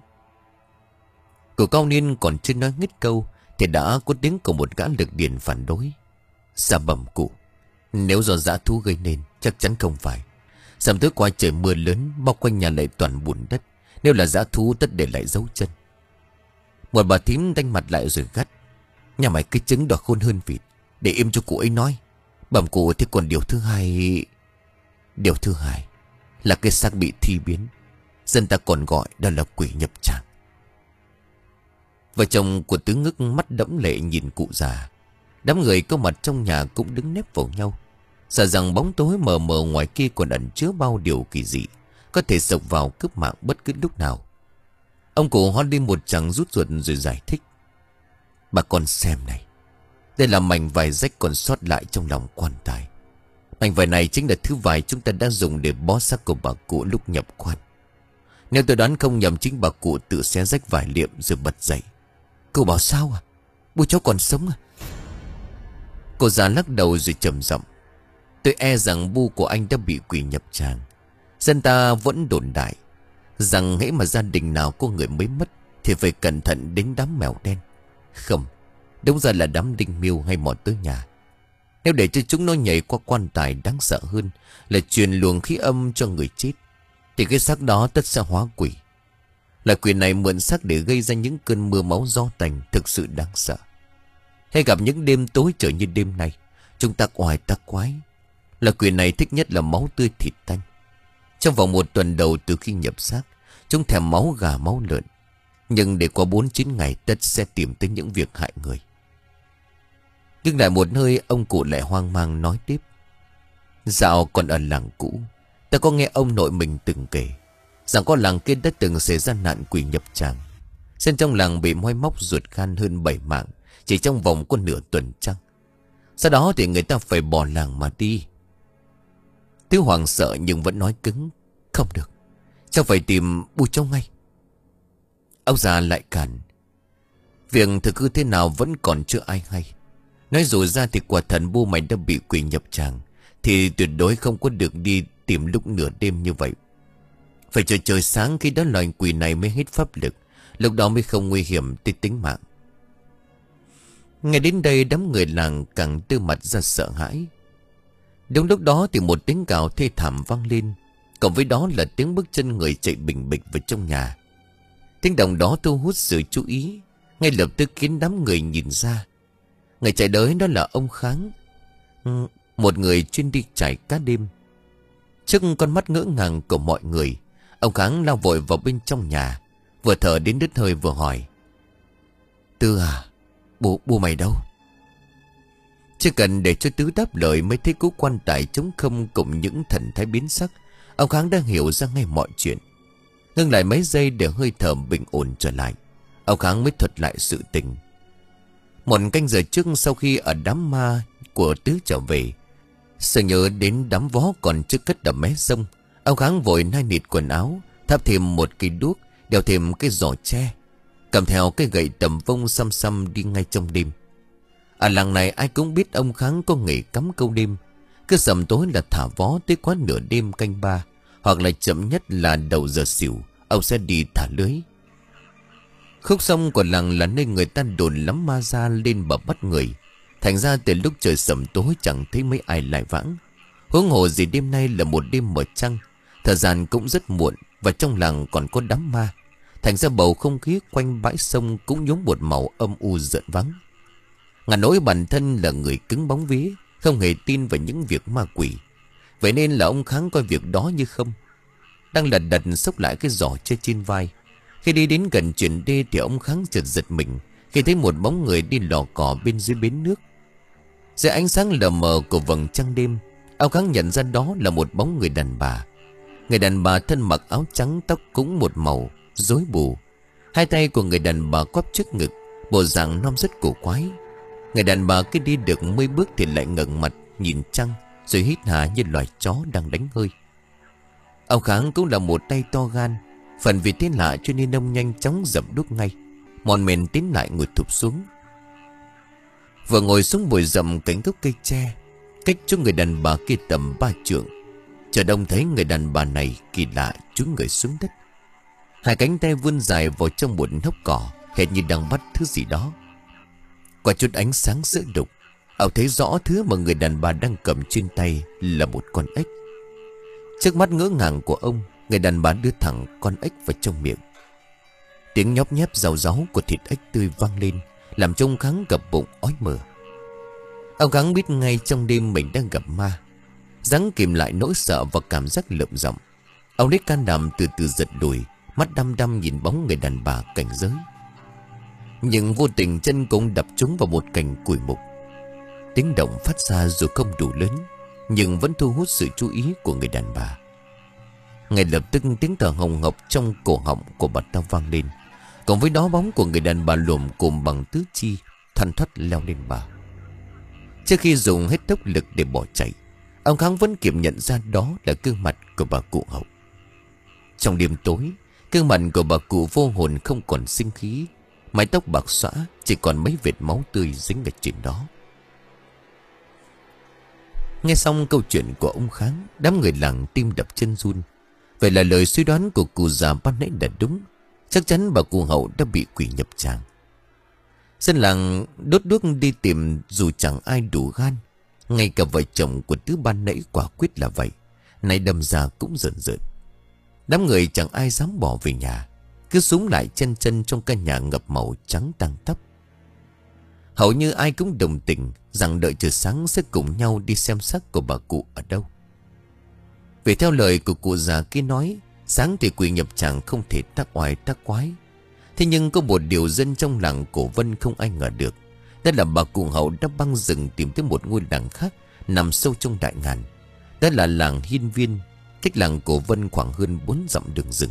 Cụ cao niên còn chưa nói ngít câu thì đã có tiếng của một gã lực điền phản đối. Dạ bẩm cụ, nếu do dã thú gây nên chắc chắn không phải. Sầm tối qua trời mưa lớn, bao quanh nhà lại toàn bùn đất. Nếu là dã thú tất để lại dấu chân. Một bà thím đanh mặt lại rồi gắt. Nhà mày cái trứng đỏ khôn hơn vịt, để im cho cụ ấy nói. Bẩm cụ, thì còn điều thứ hai. Điều thứ hai là cái xác bị thi biến, dân ta còn gọi đó là quỷ nhập tràng. Vợ chồng của Tứ ngước mắt đẫm lệ nhìn cụ già. Đám người có mặt trong nhà cũng đứng nép vào nhau, sợ rằng bóng tối mờ mờ ngoài kia còn ẩn chứa bao điều kỳ dị, có thể sộc vào cướp mạng bất cứ lúc nào. Ông cụ hót đi một tràng rút ruột rồi giải thích. Bà con xem này, đây là mảnh vải rách còn sót lại trong lòng quan tài. Mảnh vải này chính là thứ vải chúng ta đã dùng để bó xác của bà cụ lúc nhập quan. Nếu tôi đoán không nhầm, chính bà cụ tự xé rách vải liệm rồi bật dậy. Cô bảo sao à? Bu cháu còn sống à? Cô già lắc đầu rồi trầm giọng. Tôi e rằng bu của anh đã bị quỷ nhập tràng. Dân ta vẫn đồn đại rằng hễ mà gia đình nào có người mới mất thì phải cẩn thận đến đám mèo đen. Không, đúng ra là đám đinh miêu hay mọt tới nhà. Nếu để cho chúng nó nhảy qua quan tài, đáng sợ hơn là truyền luồng khí âm cho người chết, thì cái xác đó tất sẽ hóa quỷ. Là quỷ này mượn xác để gây ra những cơn mưa máu gió tành, thực sự đáng sợ. Hay gặp những đêm tối trở như đêm nay, chúng ta oai ta quái. Là quỷ này thích nhất là máu tươi thịt tanh. Trong vòng một tuần đầu từ khi nhập xác, chúng thèm máu gà máu lợn. Nhưng để qua bốn chín ngày, tất sẽ tìm tới những việc hại người. Nhưng lại một nơi, ông cụ lại hoang mang nói tiếp. Dạo còn ở làng cũ, ta có nghe ông nội mình từng kể rằng có làng kia đã từng xảy ra nạn quỷ nhập tràng. Dân trong làng bị moi móc ruột gan hơn bảy mạng chỉ trong vòng có nửa tuần trăng. Sau đó thì người ta phải bỏ làng mà đi. Tứ Hoàng sợ nhưng vẫn nói cứng. Không được, cháu phải tìm bu cháu ngay. Ông già lại cản. Việc thực hư thế nào vẫn còn chưa ai hay. Nói dù ra thì quả thần bu mày đã bị quỷ nhập tràng, thì tuyệt đối không có được đi tìm lúc nửa đêm như vậy. Phải chờ trời sáng, khi đó loài quỷ này mới hết pháp lực, lúc đó mới không nguy hiểm tới tính mạng. Ngay đến đây, đám người làng càng tư mặt ra sợ hãi. Đúng lúc đó thì một tiếng gào thê thảm vang lên, cộng với đó là tiếng bước chân người chạy bình bịch vào trong nhà. Tiếng động đó thu hút sự chú ý, ngay lập tức khiến đám người nhìn ra. Người chạy tới đó là ông Kháng, một người chuyên đi chải cá đêm. Trước con mắt ngỡ ngàng của mọi người, ông Kháng lao vội vào bên trong nhà, vừa thở đến đứt hơi vừa hỏi. Tư à, bố, bố mày đâu? Chỉ cần để cho Tứ đáp lời mới thấy cú quan tài trống không cùng những thần thái biến sắc. Ông Kháng đang hiểu ra ngay mọi chuyện. Ngưng lại mấy giây để hơi thở bình ổn trở lại, ông Kháng mới thuật lại sự tình. Một canh giờ trước, sau khi ở đám ma của Tứ trở về, sợ nhớ đến đám vó còn chưa cất đầm mé sông, ông Kháng vội nai nịt quần áo, thắp thêm một cây đuốc, đeo thêm cái giỏ tre, cầm theo cái gậy tầm vông xăm xăm đi ngay trong đêm. Ở làng này ai cũng biết ông Kháng có nghề cắm câu đêm. Cứ sầm tối là thả vó tới quá nửa đêm canh ba, hoặc là chậm nhất là đầu giờ xỉu, ông sẽ đi thả lưới. Khúc sông của làng là nơi người ta đồn lắm ma ra lên bờ bắt người. Thành ra từ lúc trời sầm tối chẳng thấy mấy ai lại vãng. Huống hồ gì đêm nay là một đêm mở trăng, thời gian cũng rất muộn, và trong làng còn có đám ma. Thành ra bầu không khí quanh bãi sông cũng nhốm một màu âm u giận vắng. Ngàn nỗi bản thân là người cứng bóng vía, không hề tin vào những việc ma quỷ. Vậy nên là ông Kháng coi việc đó như không. Đang lật đật xốc lại cái giỏ chơi trên vai. Khi đi đến gần chuyển đê thì ông Kháng chợt giật mình khi thấy một bóng người đi lò cò bên dưới bến nước. Dưới ánh sáng lờ mờ của vầng trăng đêm, ông Kháng nhận ra đó là một bóng người đàn bà. Người đàn bà thân mặc áo trắng, tóc cũng một màu, rối bù. Hai tay của người đàn bà quắp trước ngực, bộ dạng non rất cổ quái. Người đàn bà cứ đi được mấy bước thì lại ngẩng mặt nhìn trăng, rồi hít hà như loài chó đang đánh hơi. Ông Kháng cũng là một tay to gan, phần vì thế lạ cho nên ông nhanh chóng dập đuốc ngay, mòn mền tiến lại ngồi thụp xuống. Vừa ngồi xuống bụi rậm cánh gốc cây tre, cách chỗ người đàn bà kia tầm ba trượng, chợt ông thấy người đàn bà này kỳ lạ chúi người xuống đất. Hai cánh tay vươn dài vào trong một hốc cỏ, hệt như đang bắt thứ gì đó. Qua chút ánh sáng sữa đục, ông thấy rõ thứ mà người đàn bà đang cầm trên tay là một con ếch. Trước mắt ngỡ ngàng của ông, người đàn bà đưa thẳng con ếch vào trong miệng. Tiếng nhóp nhép rào ráu của thịt ếch tươi vang lên, làm cho ông Kháng gập bụng ói mửa. Ông Kháng biết ngay trong đêm mình đang gặp ma. Gắng kìm lại nỗi sợ và cảm giác lợm giọng, ông lấy can đảm từ từ giật lùi, mắt đăm đăm nhìn bóng người đàn bà cảnh giới. Nhưng vô tình chân cũng đập trúng vào một cành củi mục. Tiếng động phát ra dù không đủ lớn, nhưng vẫn thu hút sự chú ý của người đàn bà. Ngay lập tức tiếng thở hồng hộc trong cổ họng của bà ta vang lên, cộng với đó bóng của người đàn bà lồm cồm bằng tứ chi thoăn thoắt leo lên bà. Trước khi dùng hết tốc lực để bỏ chạy, ông Kháng vẫn kịp nhận ra đó là gương mặt của bà cụ Hậu. Trong đêm tối, Gương mặt của bà cụ vô hồn không còn sinh khí. Mái tóc bạc xõa, chỉ còn mấy vệt máu tươi dính ở trên đó. Nghe xong câu chuyện của ông Kháng, đám người làng tim đập chân run. Vậy là lời suy đoán của cụ già ban nãy là đúng. Chắc chắn bà cụ Hậu đã bị quỷ nhập tràng. Dân làng đốt đuốc đi tìm dù chẳng ai đủ gan. Ngay cả vợ chồng của Tứ ban nãy quả quyết là vậy. Nay đâm ra cũng rợn rợn. Đám người chẳng ai dám bỏ về nhà, cứ súng lại chân chân trong căn nhà ngập màu trắng tang tóc. Hầu như ai cũng đồng tình rằng đợi trời sáng sẽ cùng nhau đi xem xác của bà cụ ở đâu. Vì theo lời của cụ già kia nói, sáng thì quỷ nhập tràng không thể tác oai tác quái. Thế nhưng có một điều dân trong làng Cổ Vân không ai ngờ được. Đó là bà cụ Hậu đã băng rừng tìm tới một ngôi làng khác nằm sâu trong đại ngàn. Đó là làng Hiên Viên, cách làng Cổ Vân khoảng hơn bốn dặm đường rừng.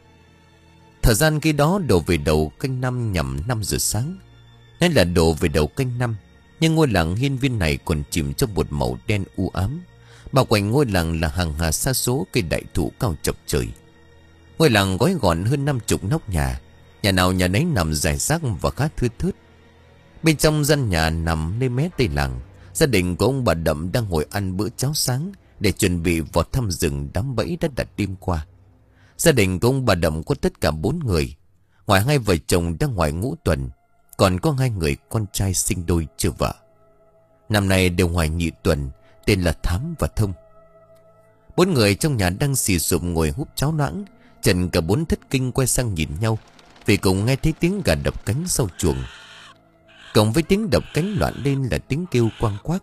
Thời gian khi đó đổ về đầu canh năm nhằm năm giờ sáng. Nên là đổ về đầu canh năm, nhưng ngôi làng Hiên Viên này còn chìm trong một màu đen u ám. Bao quanh ngôi làng là hàng hà sa số cây đại thụ cao chọc trời. Ngôi làng gói gọn hơn năm chục nóc nhà, nhà nào nhà nấy nằm rải rác và khá thưa thớt. Bên trong gian nhà nằm nơi mé tây làng, gia đình của ông bà Đậm đang ngồi ăn bữa cháo sáng để chuẩn bị vào thăm rừng đám bẫy đã đặt đêm qua. Gia đình của ông bà Đậm có tất cả bốn người. Ngoài hai vợ chồng đang ngoài ngũ tuần, còn có hai người con trai sinh đôi chưa vợ. Năm nay đều ngoài nhị tuần, tên là Thám và Thông. Bốn người trong nhà đang xì xụp ngồi húp cháo loãng. Trần cả bốn thất kinh quay sang nhìn nhau, vì cùng nghe thấy tiếng gà đập cánh sau chuồng. Cộng với tiếng đập cánh loạn lên là tiếng kêu quang quác.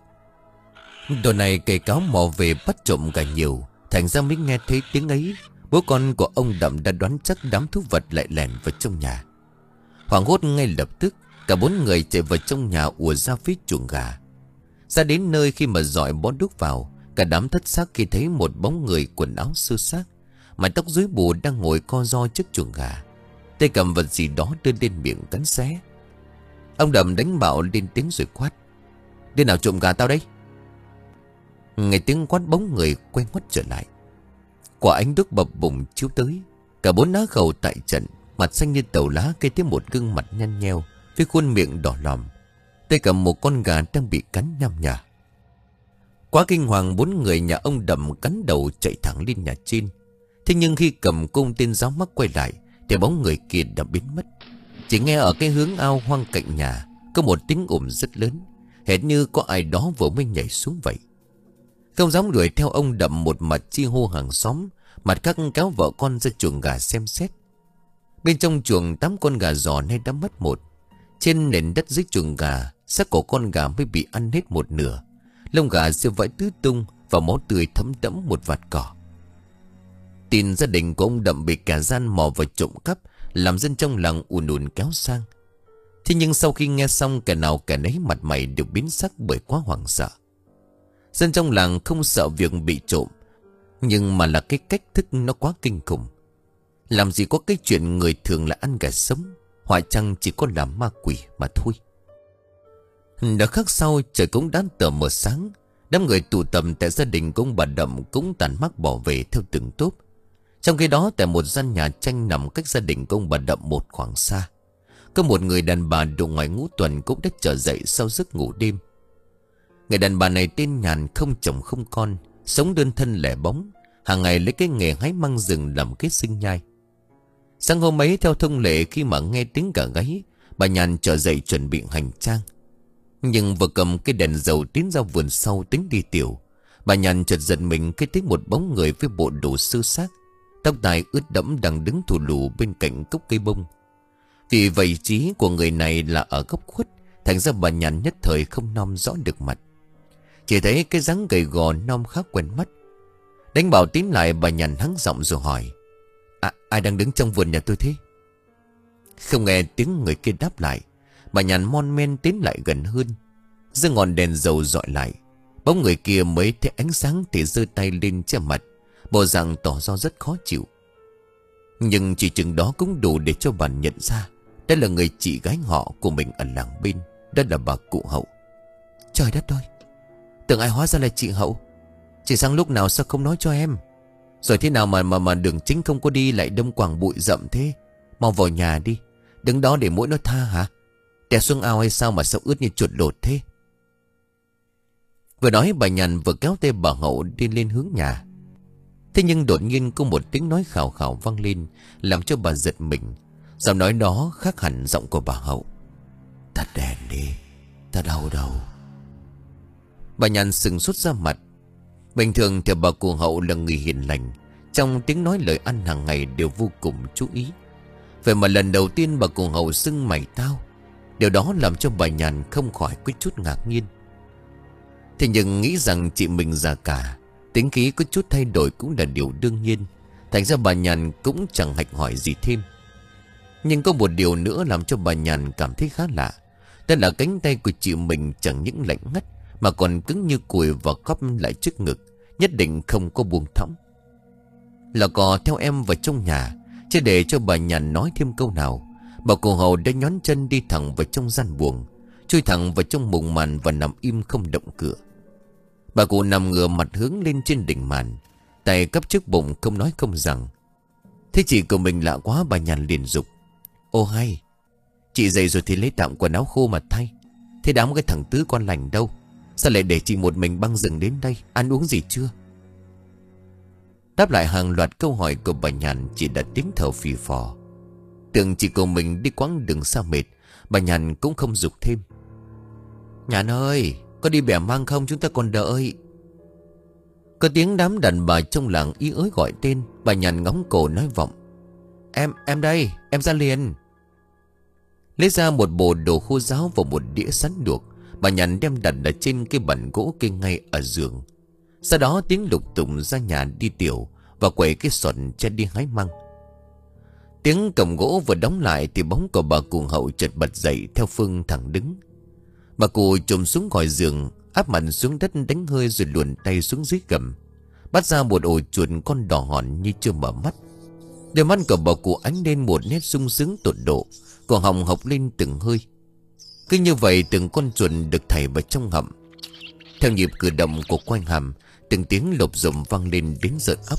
Đồ này kể cáo mò về bắt trộm gà nhiều, thành ra mới nghe thấy tiếng ấy. Bố con của ông Đậm đã đoán chắc đám thú vật lại lẻn vào trong nhà. Hoảng hốt ngay lập tức, cả bốn người chạy vào trong nhà ùa ra phía chuồng gà. Ra đến nơi khi mà dọi bó đuốc vào, cả đám thất xác khi thấy một bóng người quần áo sơ xác, mái tóc rối bù đang ngồi co ro trước chuồng gà, tay cầm vật gì đó đưa lên miệng cắn xé. Ông Đậm đánh bạo lên tiếng rồi quát: "Đứa nào trộm gà tao đấy?" Nghe tiếng quát, bóng người quay ngoắt trở lại. Quả ánh đuốc bập bùng chiếu tới, cả bốn á khẩu tại trận, mặt xanh như tàu lá, kê tới một gương mặt nhăn nheo với khuôn miệng đỏ lòm, tay cầm một con gà đang bị cắn nham nhở. Quá kinh hoàng, bốn người nhà ông Đậm cắn đầu chạy thẳng lên nhà trên. Thế nhưng khi cầm cung tên giáo mắc quay lại thì bóng người kia đã biến mất. Chỉ nghe ở cái hướng ao hoang cạnh nhà có một tiếng ồn rất lớn, hệt như có ai đó vừa mới nhảy xuống vậy. Không dám đuổi theo ông Đậm, một mặt chi hô hàng xóm, mặt khác kéo vợ con ra chuồng gà xem xét. Bên trong chuồng tám con gà giò nay đã mất một. Trên nền đất dưới chuồng gà, xác của con gà mới bị ăn hết một nửa. Lông gà siêu vãi tứ tung và máu tươi thấm đẫm một vạt cỏ. Tin gia đình của ông Đậm bị kẻ gian mò vào trộm cắp làm dân trong làng ùn ùn kéo sang. Thế nhưng sau khi nghe xong, kẻ nào kẻ nấy mặt mày đều biến sắc bởi quá hoảng sợ. Dân trong làng không sợ việc bị trộm, nhưng mà là cái cách thức nó quá kinh khủng. Làm gì có cái chuyện người thường là ăn gà sống, hoài chăng chỉ có làm ma quỷ mà thôi. Đã khắc sau, trời cũng đã tờ mờ sáng. Đám người tụ tập tại gia đình của ông bà Đậm cũng tàn mắc bỏ về theo từng tốp. Trong khi đó, tại một gian nhà tranh nằm cách gia đình của ông bà Đậm một khoảng xa, có một người đàn bà độ ngoài ngũ tuần cũng đã trở dậy sau giấc ngủ đêm. Người đàn bà này tên Nhàn, không chồng không con, sống đơn thân lẻ bóng, hàng ngày lấy cái nghề hái măng rừng làm kế sinh nhai. Sáng hôm ấy, theo thông lệ, khi mà nghe tiếng gà gáy, bà Nhàn trở dậy chuẩn bị hành trang. Nhưng vừa cầm cái đèn dầu tiến ra vườn sau tính đi tiểu, bà Nhàn chợt giật mình khi thấy một bóng người với bộ đồ sơ xác, tóc tai ướt đẫm đang đứng thù lù bên cạnh gốc cây bông. Vì vị trí của người này là ở góc khuất, thành ra bà Nhàn nhất thời không nom rõ được mặt, chỉ thấy cái dáng gầy gò non khá quen mắt. Đánh bảo tím lại, bà Nhàn hắng giọng rồi hỏi: à, ai đang đứng trong vườn nhà tôi thế? Không nghe tiếng người kia đáp lại, bà Nhàn mon men tiến lại gần hơn. Giơ ngọn đèn dầu dọi lại, bóng người kia mới thấy ánh sáng thì giơ tay lên che mặt, bộ dạng tỏ ra rất khó chịu. Nhưng chỉ chừng đó cũng đủ để cho bà nhận ra đây là người chị gái họ của mình ở làng bên. Đó là bà cụ Hậu. Trời đất ơi, tưởng ai hóa ra là chị Hậu. Chị sang lúc nào sao không nói cho em? Rồi thế nào mà mà mà đường chính không có đi lại đông quàng bụi rậm thế? Mau vào nhà đi. Đứng đó để muỗi nó tha hả? Té xuống ao hay sao mà sao ướt như chuột lột thế? Vừa nói bà Nhàn vừa kéo tay bà Hậu đi lên hướng nhà. Thế nhưng đột nhiên có một tiếng nói khào khào vang lên, làm cho bà giật mình. Giọng nói đó khác hẳn giọng của bà Hậu. Tắt đèn đi, ta đau đầu. Bà Nhàn sừng sốt ra mặt. Bình thường thì bà cụ Hậu là người hiền lành, trong tiếng nói lời ăn hàng ngày đều vô cùng chú ý. Vậy mà lần đầu tiên bà cụ Hậu xưng mày tao, điều đó làm cho bà Nhàn không khỏi có chút ngạc nhiên. Thế nhưng nghĩ rằng chị mình già cả, tính khí có chút thay đổi cũng là điều đương nhiên. Thành ra bà Nhàn cũng chẳng hạch hỏi gì thêm. Nhưng có một điều nữa làm cho bà Nhàn cảm thấy khá lạ. Đó là cánh tay của chị mình chẳng những lạnh ngắt mà còn cứng như cùi và cóp lại trước ngực, nhất định không có buông thõng. Là cò theo em vào trong nhà, chứ để cho bà Nhàn nói thêm câu nào, bà cụ Hậu đã nhón chân đi thẳng vào trong gian buồng, chui thẳng vào trong mùng màn và nằm im không động cửa. Bà cụ nằm ngửa mặt hướng lên trên đỉnh màn, tay cắp trước bụng không nói không rằng. Thế chị của mình lạ quá, bà Nhàn liền dục. Ô hay, chị dậy rồi thì lấy tạm quần áo khô mà thay. Thế đám cái thằng Tứ con lành đâu? Sao lại để chị một mình băng rừng đến đây? Ăn uống gì chưa? Đáp lại hàng loạt câu hỏi của bà Nhàn chỉ là tiếng thở phì phò. Tưởng chị của mình đi quãng đường xa mệt, bà Nhàn cũng không dục thêm. Nhàn ơi, có đi bẻ măng không? Chúng ta còn đợi. Có tiếng đám đàn bà trong làng ý ới gọi tên. Bà Nhàn ngóng cổ nói vọng. Em, em đây, em ra liền. Lấy ra một bộ đồ khô ráo và một đĩa sắn luộc. Bà Nhàn đem đặt ở trên cái bàn gỗ kê ngay ở giường. Sau đó tiếng lục tùng ra nhà đi tiểu và quẩy cái sọt che đi hái măng. Tiếng cổng gỗ vừa đóng lại thì bóng của bà cụ Hậu chợt bật dậy theo phương thẳng đứng. Bà cụ chồm xuống khỏi giường, áp mặt xuống đất đánh hơi rồi luồn tay xuống dưới gầm, bắt ra một ổ chuột con đỏ hòn như chưa mở mắt. Đôi mắt của bà cụ ánh lên một nét sung sướng tột độ, cổ họng hộc lên từng hơi. Cứ như vậy từng con chuột được thảy vào trong họng. Theo nhịp cử động của quanh hàm, từng tiếng lộp rộm vang lên đến rợn óc.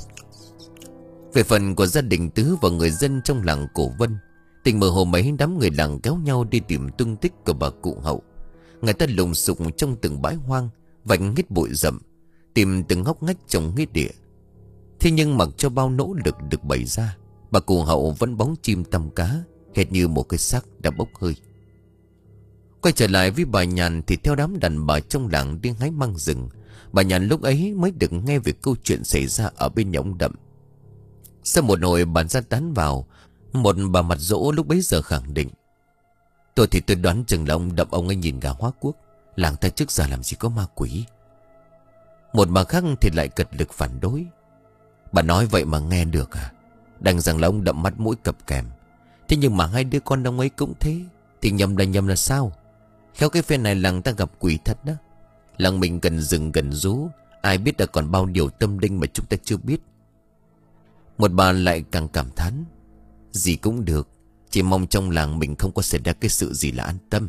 Về phần của gia đình Tứ và người dân trong làng Cổ Vân, tình mơ hồ mấy đám người làng kéo nhau đi tìm tung tích của bà cụ Hậu. Người ta lùng sục trong từng bãi hoang, vành hết bụi rậm, tìm từng ngóc ngách trong nghĩa địa. Thế nhưng mặc cho bao nỗ lực được bày ra, bà cụ Hậu vẫn bóng chim tăm cá, hệt như một cái xác đã bốc hơi. Quay trở lại với bà Nhàn thì theo đám đàn bà trong làng đi hái măng rừng, bà Nhàn lúc ấy mới được nghe về câu chuyện xảy ra ở bên nhà ông Đậm. Sau một hồi bàn ra tán vào, một bà mặt dỗ lúc bấy giờ khẳng định. Tôi thì tôi đoán chừng là ông Đậm ông ấy nhìn gà hóa quốc. Làng ta trước giờ làm gì có ma quỷ. Một bà khác thì lại cật lực phản đối. Bà nói vậy mà nghe được à? Đành rằng là ông Đậm mắt mũi cập kèm. Thế nhưng mà hai đứa con ông ấy cũng thế, thì nhầm là nhầm là sao? Khéo cái phen này làng ta gặp quỷ thật đó. Làng mình gần rừng gần rú, ai biết là còn bao điều tâm linh mà chúng ta chưa biết. Một bà lại càng cảm thán. Gì cũng được, chỉ mong trong làng mình không có xảy ra cái sự gì là an tâm.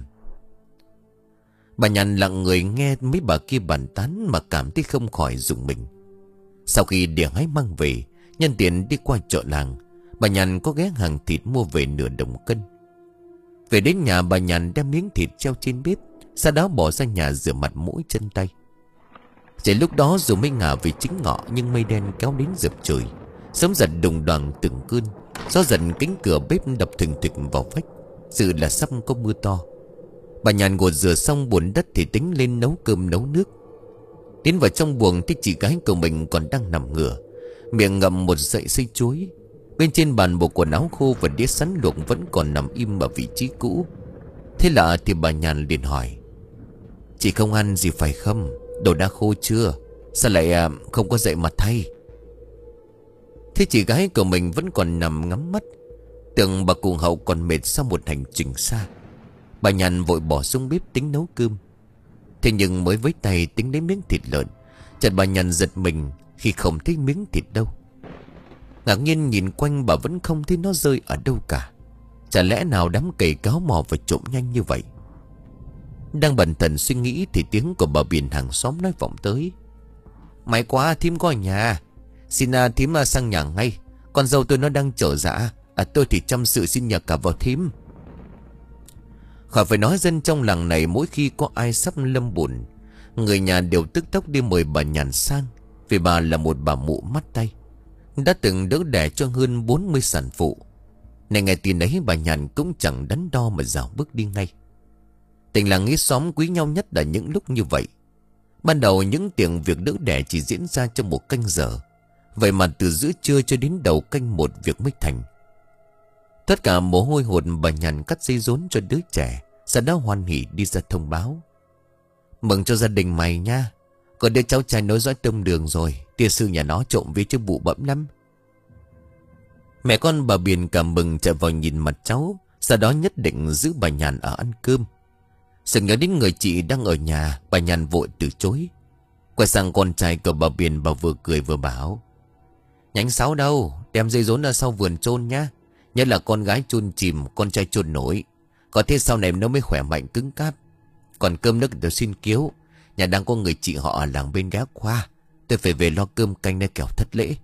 Bà Nhàn lặng người nghe mấy bà kia bàn tán mà cảm thấy không khỏi rùng mình. Sau khi đĩa hái măng về, nhân tiện đi qua chợ làng, bà Nhàn có ghé hàng thịt mua về nửa đồng cân. Về đến nhà, bà Nhàn đem miếng thịt treo trên bếp, sau đó bỏ ra nhà rửa mặt mũi chân tay. Chỉ lúc đó dù mới ngả về chính ngọ, nhưng mây đen kéo đến dập trời, sấm giật đùng đoàng từng cơn, gió giật cánh cửa bếp đập thình thịch vào vách, dự là sắp có mưa to. Bà Nhàn gột rửa xong bùn đất thì tính lên nấu cơm nấu nước. Tiến vào trong buồng thì chị gái của mình còn đang nằm ngửa, miệng ngậm một sợi xay chuối. Bên trên bàn bộ quần áo khô và đĩa sắn luộc vẫn còn nằm im ở vị trí cũ. Thế lạ thì bà Nhàn liền hỏi. Chị không ăn gì phải không? Đồ đã khô chưa? Sao lại à, không có dậy mà thay? Thế chị gái của mình vẫn còn nằm ngắm mắt, tưởng bà cụ Hậu còn mệt sau một hành trình xa. Bà Nhàn vội bỏ xuống bếp tính nấu cơm. Thế nhưng mới với tay tính lấy miếng thịt lợn, chợt bà Nhàn giật mình khi không thấy miếng thịt đâu. Ngạc nhiên nhìn quanh, bà vẫn không thấy nó rơi ở đâu cả. Chả lẽ nào đám cầy cáo mò và trộm nhanh như vậy? Đang bần thần suy nghĩ thì tiếng của bà Biển hàng xóm nói vọng tới. May quá thím có ở nhà. Xin à, thím à, sang nhà ngay. Con dâu tôi nó đang chở dạ. À tôi thì chăm sự xin nhờ cả vào thím. Khỏi phải nói, dân trong làng này mỗi khi có ai sắp lâm bồn, người nhà đều tức tốc đi mời bà Nhàn sang. Vì bà là một bà mụ mắt tay, đã từng đỡ đẻ cho hơn bốn mươi sản phụ. Này ngày tin ấy, bà Nhàn cũng chẳng đắn đo mà dào bước đi ngay. Tình làng nghĩ xóm quý nhau nhất là những lúc như vậy. Ban đầu những tiếng việc đỡ đẻ chỉ diễn ra trong một canh giờ. Vậy mà từ giữa trưa cho đến đầu canh một việc mới thành. Tất cả mồ hôi hột bà Nhàn cắt dây rốn cho đứa trẻ, sau đó hoan hỉ đi ra thông báo: mừng cho gia đình mày nha, có đứa cháu trai nối dõi tông đường rồi. Tia sư nhà nó trộm với chứ bụ bẫm lắm. Mẹ con bà Biền cảm mừng chạy vào nhìn mặt cháu, sau đó nhất định giữ bà Nhàn ở ăn cơm. Sự nhớ đến người chị đang ở nhà, bà Nhàn vội từ chối. Quay sang con trai của bà Biền, bà vừa cười vừa bảo: nhánh sáu đâu, đem dây rốn ra sau vườn chôn nhá. Nhất là con gái chôn chìm, con trai chôn nổi. Có thế sau này nó mới khỏe mạnh cứng cáp. Còn cơm nước tôi xin kiếu, nhà đang có người chị họ ở làng bên ghé qua, tôi phải về lo cơm canh để kẻo thất lễ.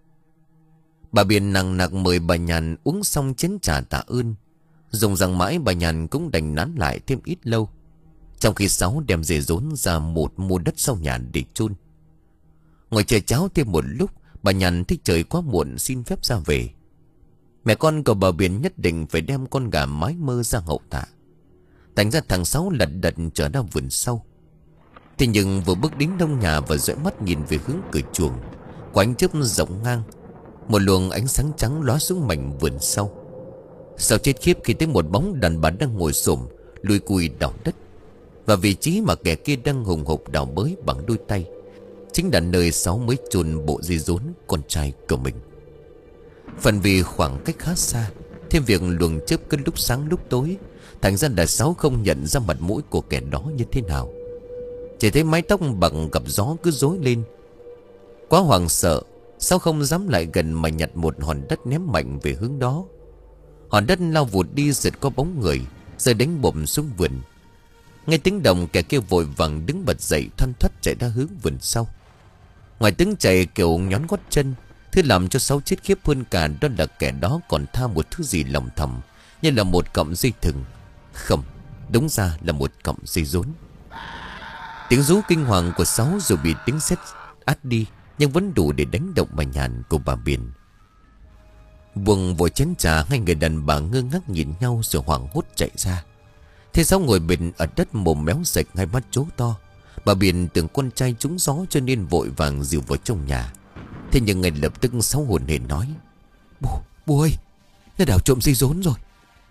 Bà Biền nặng nặc mời bà Nhàn uống xong chén trà tạ ơn. Dùng rằng mãi bà Nhàn cũng đành nán lại thêm ít lâu. Trong khi Sáu đem dề rốn ra một mua đất sau nhà để chôn. Ngồi chờ cháo thêm một lúc, bà Nhàn thấy trời quá muộn xin phép ra về. Mẹ con của bà Biền nhất định phải đem con gà mái mơ ra hậu tạ. Thành ra thằng Sáu lật đật trở ra vườn sau. Thế nhưng vừa bước đến đông nhà và dõi mắt nhìn về hướng cửa chuồng, có ánh chớp rộng ngang, một luồng ánh sáng trắng lóa xuống mảnh vườn sau. Sáu chết khiếp khi thấy một bóng đàn bà đang ngồi xổm lùi cùi đào đất. Và vị trí mà kẻ kia đang hùng hục đào bới bằng đôi tay chính là nơi Sáu mới chôn bộ dây rốn con trai của mình. Phần vì khoảng cách khá xa, thêm việc luồng chớp cứ lúc sáng lúc tối, thành ra là Sáu không nhận ra mặt mũi của kẻ đó như thế nào. Chỉ thấy mái tóc bằng gặp gió cứ rối lên. Quá hoảng sợ, Sáu không dám lại gần mà nhặt một hòn đất ném mạnh về hướng đó. Hòn đất lao vụt đi giật có bóng người, rồi đánh bộm xuống vườn. Nghe tiếng động, kẻ kia vội vàng đứng bật dậy thoăn thoắt chạy ra hướng vườn sau. Ngoài tiếng chạy kiểu nhón gót chân, thứ làm cho Sáu chết khiếp hơn cả đó là kẻ đó còn tha một thứ gì lòng thầm, như là một cọng dây thừng. Không, đúng ra là một cọng dây rốn. Tiếng rú kinh hoàng của Sáu dù bị tiếng sét át đi, nhưng vẫn đủ để đánh động bà Nhàn của bà Biền. Buông vội chén trà, hai người đàn bà ngơ ngác nhìn nhau rồi hoảng hốt chạy ra. Thế Sáu ngồi bệt ở đất, mồm méo sạch, hai mắt trố to. Bà Biền tưởng con trai trúng gió cho nên vội vàng dìu vào trong nhà. Thế nhưng ngay lập tức Sáu hồn hển nói: Bố, bố ơi, nó đào trộm dây rốn rồi.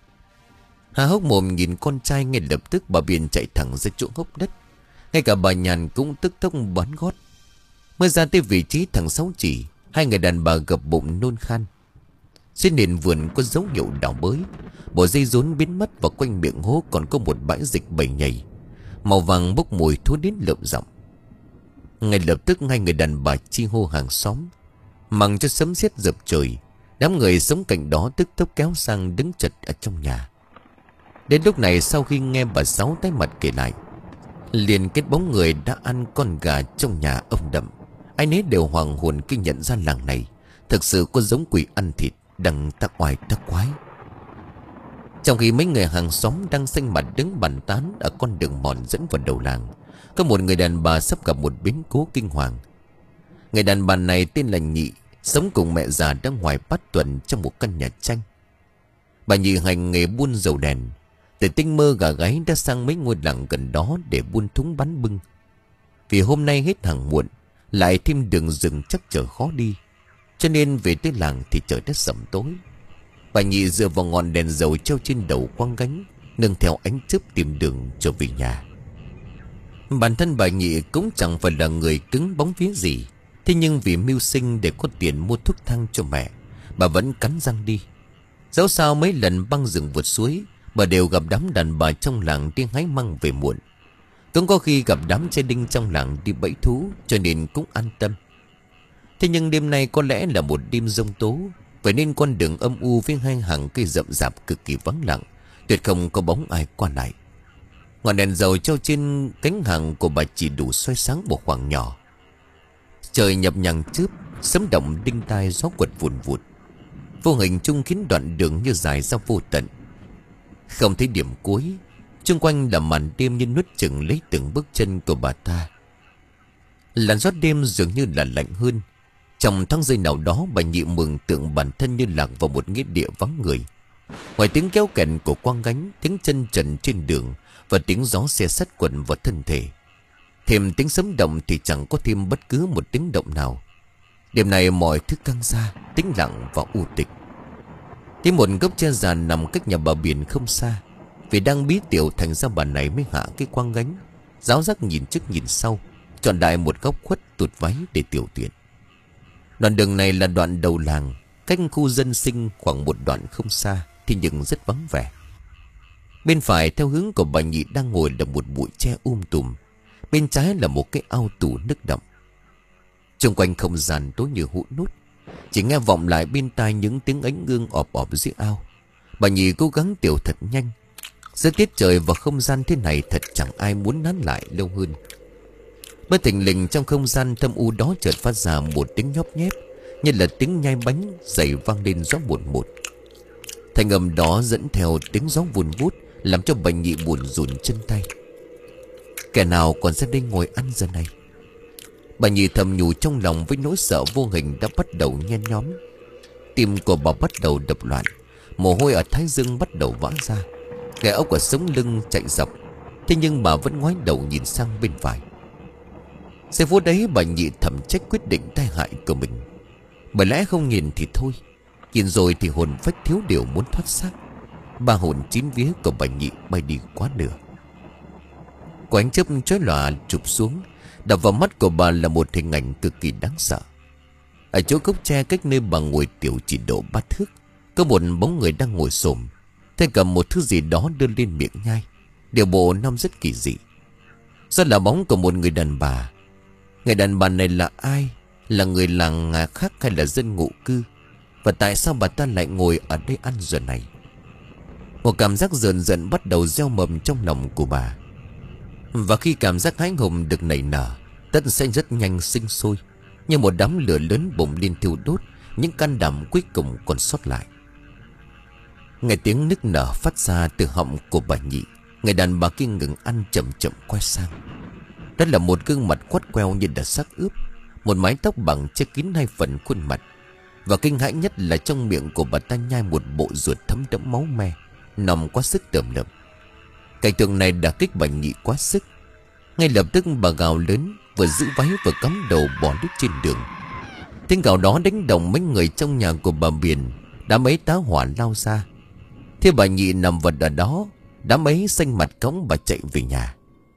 Hà hốc mồm nhìn con trai, ngay lập tức bà Biền chạy thẳng ra chỗ hốc đất. Ngay cả bà Nhàn cũng tức tốc bắn gót. Mới ra tới vị trí thằng Sáu chỉ, hai người đàn bà gập bụng nôn khan. Trên nền vườn có dấu hiệu đào bới, bộ dây rốn biến mất và quanh miệng hố còn có một bãi dịch bầy nhầy, màu vàng bốc mùi thối đến lợm giọng. Ngay lập tức hai người đàn bà chi hô hàng xóm. Mằng cho sấm sét dập trời, đám người sống cạnh đó tức tốc kéo sang đứng chật ở trong nhà. Đến lúc này, sau khi nghe bà Sáu tái mặt kể lại, liền kết bóng người đã ăn con gà trong nhà ông Đậm, ai nấy đều hoàng hồn khi nhận ra làng này thực sự có giống quỷ ăn thịt đằng tắc oai tắc quái. Trong khi mấy người hàng xóm đang xanh mặt đứng bàn tán ở con đường mòn dẫn vào đầu làng, có một người đàn bà sắp gặp một biến cố kinh hoàng. Người đàn bà này tên là Nhị, sống cùng mẹ già đang ngoài bát tuần trong một căn nhà tranh. Bà Nhị hành nghề buôn dầu đèn. Từ tinh mơ gà gáy đã sang mấy ngôi làng gần đó để buôn thúng bán bưng. Vì hôm nay hết hàng muộn, lại thêm đường rừng chắc chở khó đi, cho nên về tới làng thì trời đã sẩm tối. Bà Nhị dựa vào ngọn đèn dầu treo trên đầu quăng gánh, nương theo ánh chớp tìm đường trở về nhà. Bản thân bà Nhị cũng chẳng phải là người cứng bóng vía gì, thế nhưng vì mưu sinh để có tiền mua thuốc thang cho mẹ, bà vẫn cắn răng đi. Dẫu sao mấy lần băng rừng vượt suối, bà đều gặp đám đàn bà trong làng đi hái măng về muộn. Cũng có khi gặp đám trai đinh trong làng đi bẫy thú, cho nên cũng an tâm. Thế nhưng đêm nay có lẽ là một đêm giông tố, vậy nên con đường âm u với hai hàng cây rậm rạp cực kỳ vắng lặng, tuyệt không có bóng ai qua lại. Ngọn đèn dầu treo trên cánh hàng của bà chỉ đủ soi sáng một khoảng nhỏ. Trời nhập nhằng chớp, Sấm động đinh tai, gió quật vùn vụt, vô hình chung khiến đoạn đường như dài ra vô tận. Không thấy điểm cuối, chung quanh là màn đêm như nuốt chửng lấy từng bước chân của bà ta. Làn gió đêm dường như là lạnh hơn. Trong tháng giây nào đó, bà Nhị mường tượng bản thân như lạc vào một nghĩa địa vắng người. Ngoài tiếng kéo kẹt của quang gánh, tiếng chân trần trên đường và tiếng gió xe sắt quẩn vào thân thể, thêm tiếng sấm động thì chẳng có thêm bất cứ một tiếng động nào. Đêm này mọi thứ căng ra, tĩnh lặng và u tịch. Thấy một gốc tre già nằm cách nhà bà Biển không xa. Vì đang bí tiểu thành ra bà này mới hạ cái quang gánh, ráo rắc nhìn trước nhìn sau, chọn đại một góc khuất tụt váy để tiểu tiện. Đoạn đường này là đoạn đầu làng, cách khu dân sinh khoảng một đoạn không xa, thì nhưng rất vắng vẻ. Bên phải theo hướng của bà Nhị đang ngồi là một bụi tre um tùm. Bên trái là một cái ao tù nước đọng. Xung quanh không gian tối như hũ nút, chỉ nghe vọng lại bên tai những tiếng ánh gương ọp ọp dưới ao. Bà Nhị cố gắng tiểu thật nhanh. Giữa tiết trời và không gian thế này thật chẳng ai muốn nán lại lâu hơn. Bất thình lình trong không gian thâm u đó chợt phát ra một tiếng nhóp nhép, như là tiếng nhai bánh giày vang lên gió buồn một. Thanh âm đó dẫn theo tiếng gió vùn vút, làm cho bà Nhị buồn rùn chân tay. Kẻ nào còn ra đây ngồi ăn giờ này? Bà Nhị thầm nhủ trong lòng với nỗi sợ vô hình đã bắt đầu nhen nhóm. Tim của bà bắt đầu đập loạn, mồ hôi ở thái dương bắt đầu vã ra, gai ốc ở sống lưng chạy dọc. Thế nhưng bà vẫn ngoái đầu nhìn sang bên phải. Giây phút đấy bà Nhị thầm trách quyết định tai hại của mình. Bởi lẽ không nhìn thì thôi, nhìn rồi thì hồn phách thiếu điều muốn thoát xác. Ba hồn chín vía của bà Nhị bay đi quá nửa. Có ánh chớp chói lòa chụp xuống, đập vào mắt của bà là một hình ảnh cực kỳ đáng sợ. Ở chỗ gốc tre cách nơi bà ngồi tiểu chỉ độ ba thước, có một bóng người đang ngồi xổm, tay cầm một thứ gì đó đưa lên miệng nhai. Điều bộ năm rất kỳ dị. Do là bóng của một người đàn bà. Người đàn bà này là ai? Là người làng ngà khác hay là dân ngụ cư? Và tại sao bà ta lại ngồi ở đây ăn giờ này? Một cảm giác rờn rợn bắt đầu gieo mầm trong lòng của bà. Và khi cảm giác hãi hùng được nảy nở, tất sẽ rất nhanh sinh sôi, như một đám lửa lớn bùng lên thiêu đốt những can đảm cuối cùng còn sót lại. Nghe tiếng nức nở phát ra từ họng của bà Nhị, người đàn bà kia ngừng ăn, chậm chậm quay sang. Đó là một gương mặt quắt queo như đã xác ướp, một mái tóc bằng che kín hai phần khuôn mặt. Và kinh hãi nhất là trong miệng của bà ta nhai một bộ ruột thấm đẫm máu me, nằm quá sức tởm lợm. Cảnh tượng này đã kích bà Nhị quá sức. Ngay lập tức bà gào lớn, vừa giữ váy vừa cắm đầu bỏ đứt trên đường. Tiếng gào đó đánh động mấy người trong nhà của bà Biển. Đám ấy tá hỏa lao ra. Thế bà Nhị nằm vật ở đó, đám ấy xanh mặt cõng bà chạy về nhà.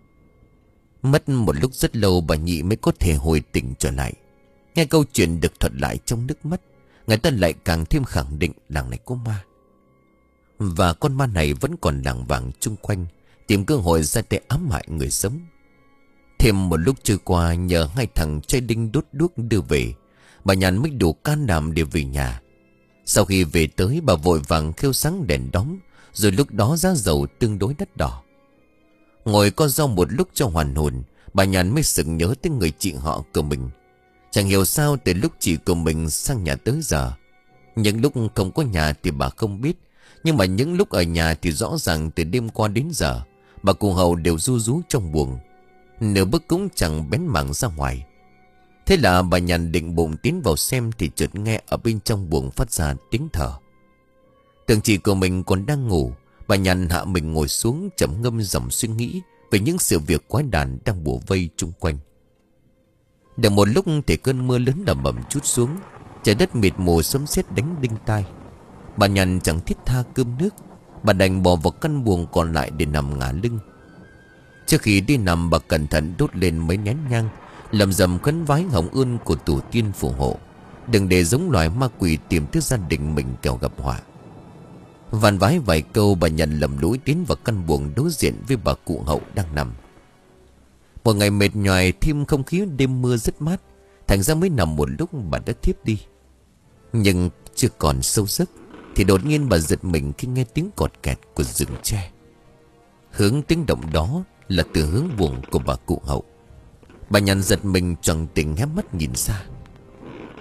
Mất một lúc rất lâu bà Nhị mới có thể hồi tỉnh trở lại. Nghe câu chuyện được thuật lại trong nước mắt, người ta lại càng thêm khẳng định làng này có ma. Và con ma này vẫn còn lảng vảng chung quanh, tìm cơ hội ra tay ám hại người sống. Thêm một lúc trôi qua, nhờ hai thằng trai đinh đốt đuốc đưa về, bà Nhàn mới đủ can đảm để về nhà. Sau khi về tới, bà vội vàng khêu sáng đèn đóm, rồi lúc đó giá dầu tương đối đắt đỏ. Ngồi co ro một lúc cho hoàn hồn, bà Nhàn mới sực nhớ tới người chị họ của mình. Chẳng hiểu sao từ lúc chị của mình sang nhà tới giờ, những lúc không có nhà thì bà không biết, nhưng mà những lúc ở nhà thì rõ ràng từ đêm qua đến giờ bà cụ Hậu đều ru rú trong buồng, nửa bước cũng chẳng bén mảng ra ngoài. Thế là bà Nhàn định bụng tiến vào xem thì chợt nghe ở bên trong buồng phát ra tiếng thở. Tưởng chị của mình còn đang ngủ, bà Nhàn hạ mình ngồi xuống, trầm ngâm dòng suy nghĩ về những sự việc quái đản đang bủa vây chung quanh. Được một lúc thì cơn mưa lớn ầm ầm trút xuống, trời đất mịt mù, sấm sét đánh đinh tai. Bà Nhàn chẳng thiết tha cơm nước, bà đành bò vào căn buồng còn lại để nằm ngả lưng. Trước khi đi nằm, bà cẩn thận đốt lên mấy nén nhang, lầm rầm khấn vái hồng ơn của tổ tiên phù hộ, đừng để giống loài ma quỷ tìm tới gia đình mình kẻo gặp họa. Vàn vái vài câu, bà Nhàn lầm lũi tiến vào căn buồng đối diện với bà cụ Hậu đang nằm. Một ngày mệt nhoài, thêm không khí đêm mưa rất mát, thành ra mới nằm một lúc bà đã thiếp đi. Nhưng chưa còn sâu giấc thì đột nhiên bà giật mình khi nghe tiếng cọt kẹt của rừng tre. Hướng tiếng động đó là từ hướng buồng của bà cụ Hậu. Bà Nhàn giật mình choàng tỉnh, hé mắt nhìn ra.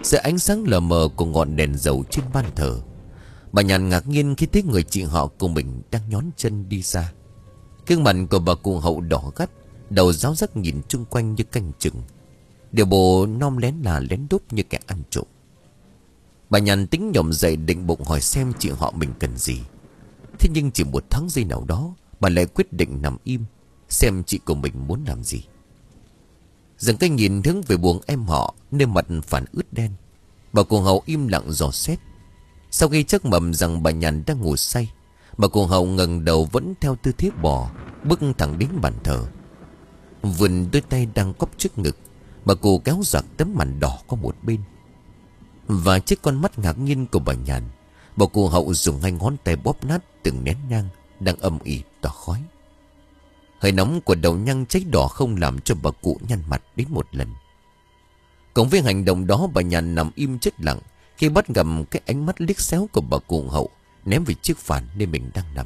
dưới ánh sáng lờ mờ của ngọn đèn dầu trên ban thờ. Bà Nhàn ngạc nhiên khi thấy người chị họ của mình đang nhón chân đi ra. Gương mặt của bà cụ Hậu đỏ gắt, đầu ráo rắc nhìn chung quanh như canh chừng. Điều bộ nom lén là lén đúp như kẻ ăn trộm. Bà Nhàn tính nhổm dậy định bụng hỏi xem chị họ mình cần gì. Thế nhưng chỉ một tháng giây nào đó, bà lại quyết định nằm im, xem chị của mình muốn làm gì. Dần cái nhìn hướng về buồng em họ, nơi mặt phản ướt đen. Bà cụ Hậu im lặng dò xét. Sau khi chắc mầm rằng bà Nhàn đang ngủ say, bà cụ Hậu ngẩng đầu vẫn theo tư thế bò, bước thẳng đến bàn thờ. Vươn đôi tay đang cóp trước ngực, bà cụ kéo giật tấm màn đỏ qua một bên. Và chiếc con mắt ngạc nhiên của bà Nhàn, bà cụ Hậu dùng hai ngón tay bóp nát từng nén nhang đang âm ỉ tỏa khói. Hơi nóng của đầu nhang cháy đỏ không làm cho bà cụ nhăn mặt đến một lần. Cộng với hành động đó, bà Nhàn nằm im chết lặng khi bắt gặp cái ánh mắt liếc xéo của bà cụ Hậu ném về chiếc phản nơi mình đang nằm.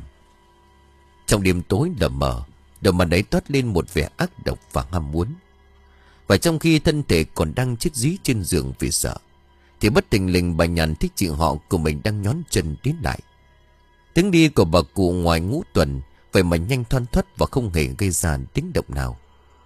Trong đêm tối lờ mờ, đầu mặt ấy toát lên một vẻ ác độc và ham muốn. Và trong khi thân thể còn đang chết dí trên giường vì sợ, thì bất thình lình bà Nhàn thích chị họ của mình đang nhón chân tiến lại. Tiếng đi của bà cụ ngoài ngũ tuần, vậy mà nhanh thoăn thoắt và không hề gây ra tiếng động nào.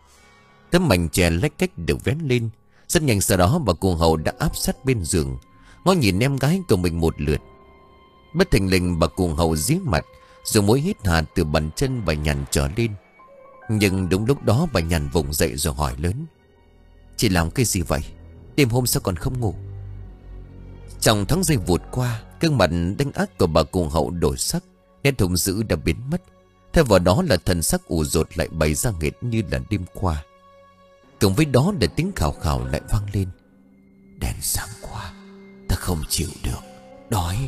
Tấm mảnh chè lách cách được vén lên. Rất nhanh sau đó bà cụ Hậu đã áp sát bên giường, ngó nhìn em gái của mình một lượt. Bất thình lình bà cụ Hậu dí mặt, rồi mũi hít hà từ bàn chân bà Nhàn trở lên. Nhưng đúng lúc đó bà Nhàn vùng dậy rồi hỏi lớn: "Chị làm cái gì vậy? Đêm hôm sao còn không ngủ?" Trong tháng giây vụt qua, gương mặt đanh ác của bà cụ Hậu đổi sắc, nét hung dữ đã biến mất. Thay vào đó là thần sắc ủ rột lại bày ra nghệt như là đêm qua. Cùng với đó là tiếng khào khào lại vang lên: "Đèn sáng quá, ta không chịu được, đói."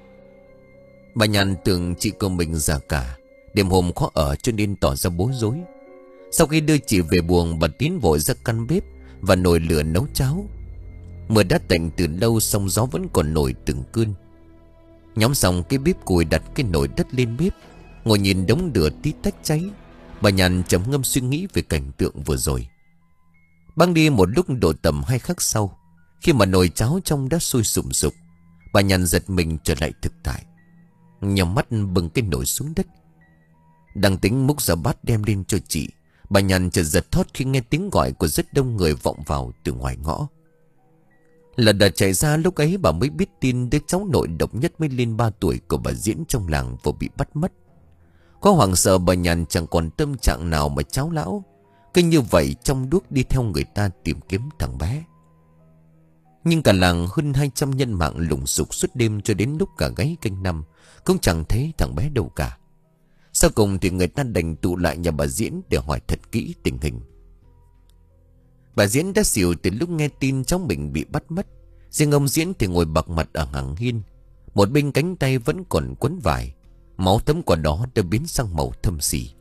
Bà Nhàn tưởng chị của mình già cả, đêm hôm khó ở cho nên tỏ ra bối rối. Sau khi đưa chị về buồng, bà tiến vội ra căn bếp và nồi lửa nấu cháo. Mưa đã tạnh từ lâu, song gió vẫn còn nổi từng cơn. Nhóm xong cái bếp củi, đặt cái nồi đất lên bếp, ngồi nhìn đống lửa tí tách cháy. Bà Nhàn trầm ngâm suy nghĩ về cảnh tượng vừa rồi. Băng đi một lúc độ tầm hai khắc sau, khi mà nồi cháo trong đã sôi sùng sục, bà Nhàn giật mình trở lại thực tại, nhắm mắt bưng cái nồi xuống đất. Đang tính múc ra bát đem lên cho chị, bà Nhàn chợt giật thót khi nghe tiếng gọi của rất đông người vọng vào từ ngoài ngõ. Lật đật chạy ra, lúc ấy bà mới biết tin đứa cháu nội độc nhất mới lên ba tuổi của bà Diễn trong làng vừa bị bắt mất. Có hoảng sợ, bà Nhàn chẳng còn tâm trạng nào mà cháu lão, cứ như vậy trong đuốc đi theo người ta tìm kiếm thằng bé. Nhưng cả làng hơn hai trăm nhân mạng lùng sục suốt đêm cho đến lúc cả gáy canh năm cũng chẳng thấy thằng bé đâu cả. Sau cùng thì người ta đành tụ lại nhà bà Diễn để hỏi thật kỹ tình hình. Bà Diễn đã xỉu từ lúc nghe tin cháu mình bị bắt mất. Riêng ông Diễn thì ngồi bạc mặt ở hàng hiên, một bên cánh tay vẫn còn quấn vải, máu thấm qua đó đã biến sang màu thâm xỉ.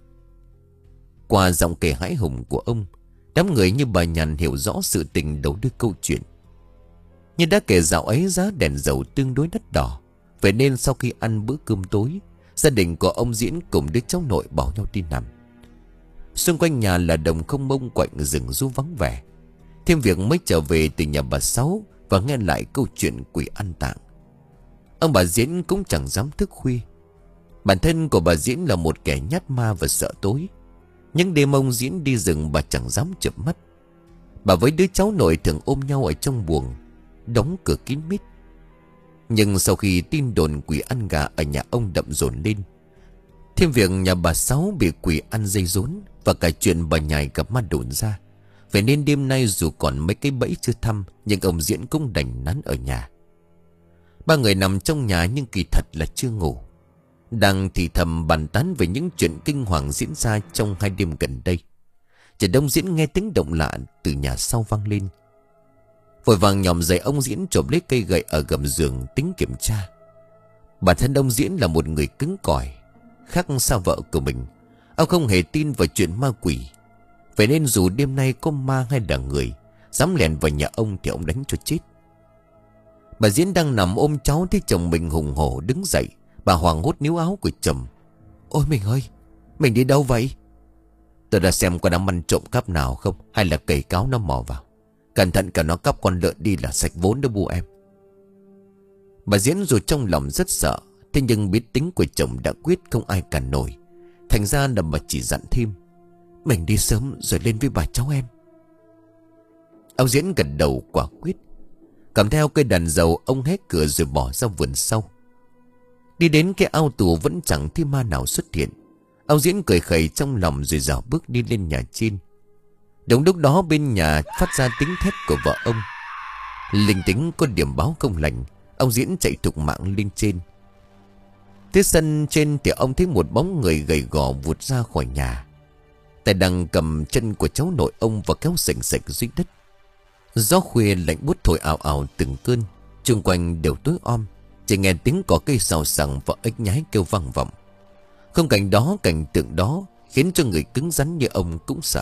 Qua giọng kể hãi hùng của ông, đám người như bà Nhàn hiểu rõ sự tình đầu đuôi câu chuyện. Như đã kể dạo ấy giá đèn dầu tương đối đắt đỏ, vậy nên sau khi ăn bữa cơm tối, gia đình của ông Diễn cùng đứa cháu nội bảo nhau đi nằm. Xung quanh nhà là đồng không mông quạnh, rừng ru vắng vẻ. Thêm việc mới trở về từ nhà bà Sáu và nghe lại câu chuyện quỷ ăn tạng, ông bà Diễn cũng chẳng dám thức khuya. Bản thân của bà Diễn là một kẻ nhát ma và sợ tối. Những đêm ông Diễn đi rừng bà chẳng dám chợp mắt. Bà với đứa cháu nội thường ôm nhau ở trong buồng, đóng cửa kín mít. Nhưng sau khi tin đồn quỷ ăn gà ở nhà ông đậm dồn lên, thêm việc nhà bà Sáu bị quỷ ăn dây rốn, và cả chuyện bà Nhài gặp ma đồn ra, vậy nên đêm nay dù còn mấy cái bẫy chưa thăm, nhưng ông Diễn cũng đành nán ở nhà. Ba người nằm trong nhà nhưng kỳ thật là chưa ngủ, đang thì thầm bàn tán về những chuyện kinh hoàng diễn ra trong hai đêm gần đây. Chợt ông Diễn nghe tiếng động lạ từ nhà sau vang lên. Vội vàng nhòm dậy, ông Diễn chộp lấy cây gậy ở gầm giường tính kiểm tra. Bản thân ông Diễn là một người cứng cỏi, khác xa vợ của mình. Ông không hề tin vào chuyện ma quỷ, vậy nên dù đêm nay có ma hay là người dám lèn vào nhà ông thì ông đánh cho chết. Bà Diễn đang nằm ôm cháu thấy chồng mình hùng hổ đứng dậy. Bà hoảng hốt níu áo của chồng: "Ôi mình ơi, mình đi đâu vậy?" "Tôi đã xem có đám ăn trộm cắp nào không, hay là cầy cáo nó mò vào. Cẩn thận cả nó cắp con lợn đi là sạch vốn đó bu em. Bà Diễn dù trong lòng rất sợ, thế nhưng biết tính của chồng đã quyết không ai cản nổi. Thành ra là bà chỉ dặn thêm: mình đi sớm rồi lên với bà cháu em. Ông Diễn gật đầu quả quyết. Cầm theo cây đàn dầu, ông hét cửa rồi bỏ ra vườn sau. Đi đến cái ao tù vẫn chẳng thấy ma nào xuất hiện. Ông Diễn cười khẩy trong lòng rồi dạo bước đi lên nhà trên. Đúng lúc đó bên nhà phát ra tiếng thét của vợ ông. Linh tính có điểm báo không lành, ông Diễn chạy thục mạng lên trên. Tới sân trên thì ông thấy một bóng người gầy gò vụt ra khỏi nhà. Tay đang cầm chân của cháu nội ông và kéo sành sạch dưới đất. Gió khuya lạnh buốt thổi ào ào từng cơn. Xung quanh đều tối om, chỉ nghe tiếng cỏ cây xào xạc và ếch nhái kêu vang vọng. Khung cảnh đó, cảnh tượng đó khiến cho người cứng rắn như ông cũng sợ.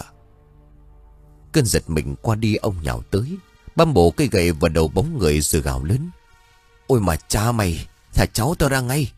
Cơn giật mình qua đi, ông nhào tới, băm bổ cây gậy vào đầu bóng người rồi gào lớn: ôi mà cha mày, thả cháu tao ra ngay.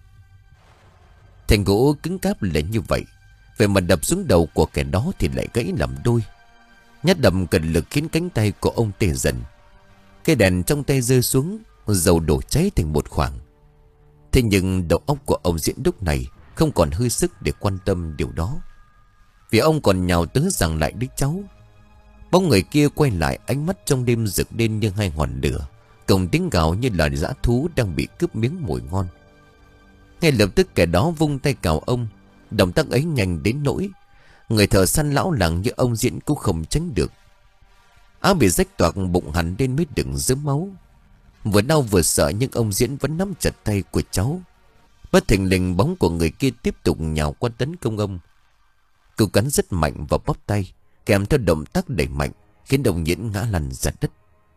Thành gỗ cứng cáp là như vậy, về mà đập xuống đầu của kẻ đó thì lại gãy làm đôi. Nhát đầm cần lực khiến cánh tay của ông tê dần. Cây đèn trong tay rơi xuống, dầu đổ cháy thành một khoảng. Thế nhưng đầu óc của ông Diễn lúc này không còn hơi sức để quan tâm điều đó, vì ông còn nhào tới giằng lại đứa cháu. Bóng người kia quay lại, ánh mắt trong đêm rực lên như hai ngọn lửa, cùng tiếng gào như là dã thú đang bị cướp miếng mồi ngon. Ngay lập tức kẻ đó vung tay cào ông. Động tác ấy nhanh đến nỗi người thợ săn lão làng như ông Diễn cũng không tránh được. Áo bị rách toạc, bụng hắn lên mới đừng rớm máu. Vừa đau vừa sợ nhưng ông Diễn vẫn nắm chặt tay của cháu. Bất thình lình bóng của người kia tiếp tục nhào qua tấn công ông. Cú cắn rất mạnh vào bắp tay, kèm theo động tác đẩy mạnh, khiến ông Diễn ngã lăn ra đất.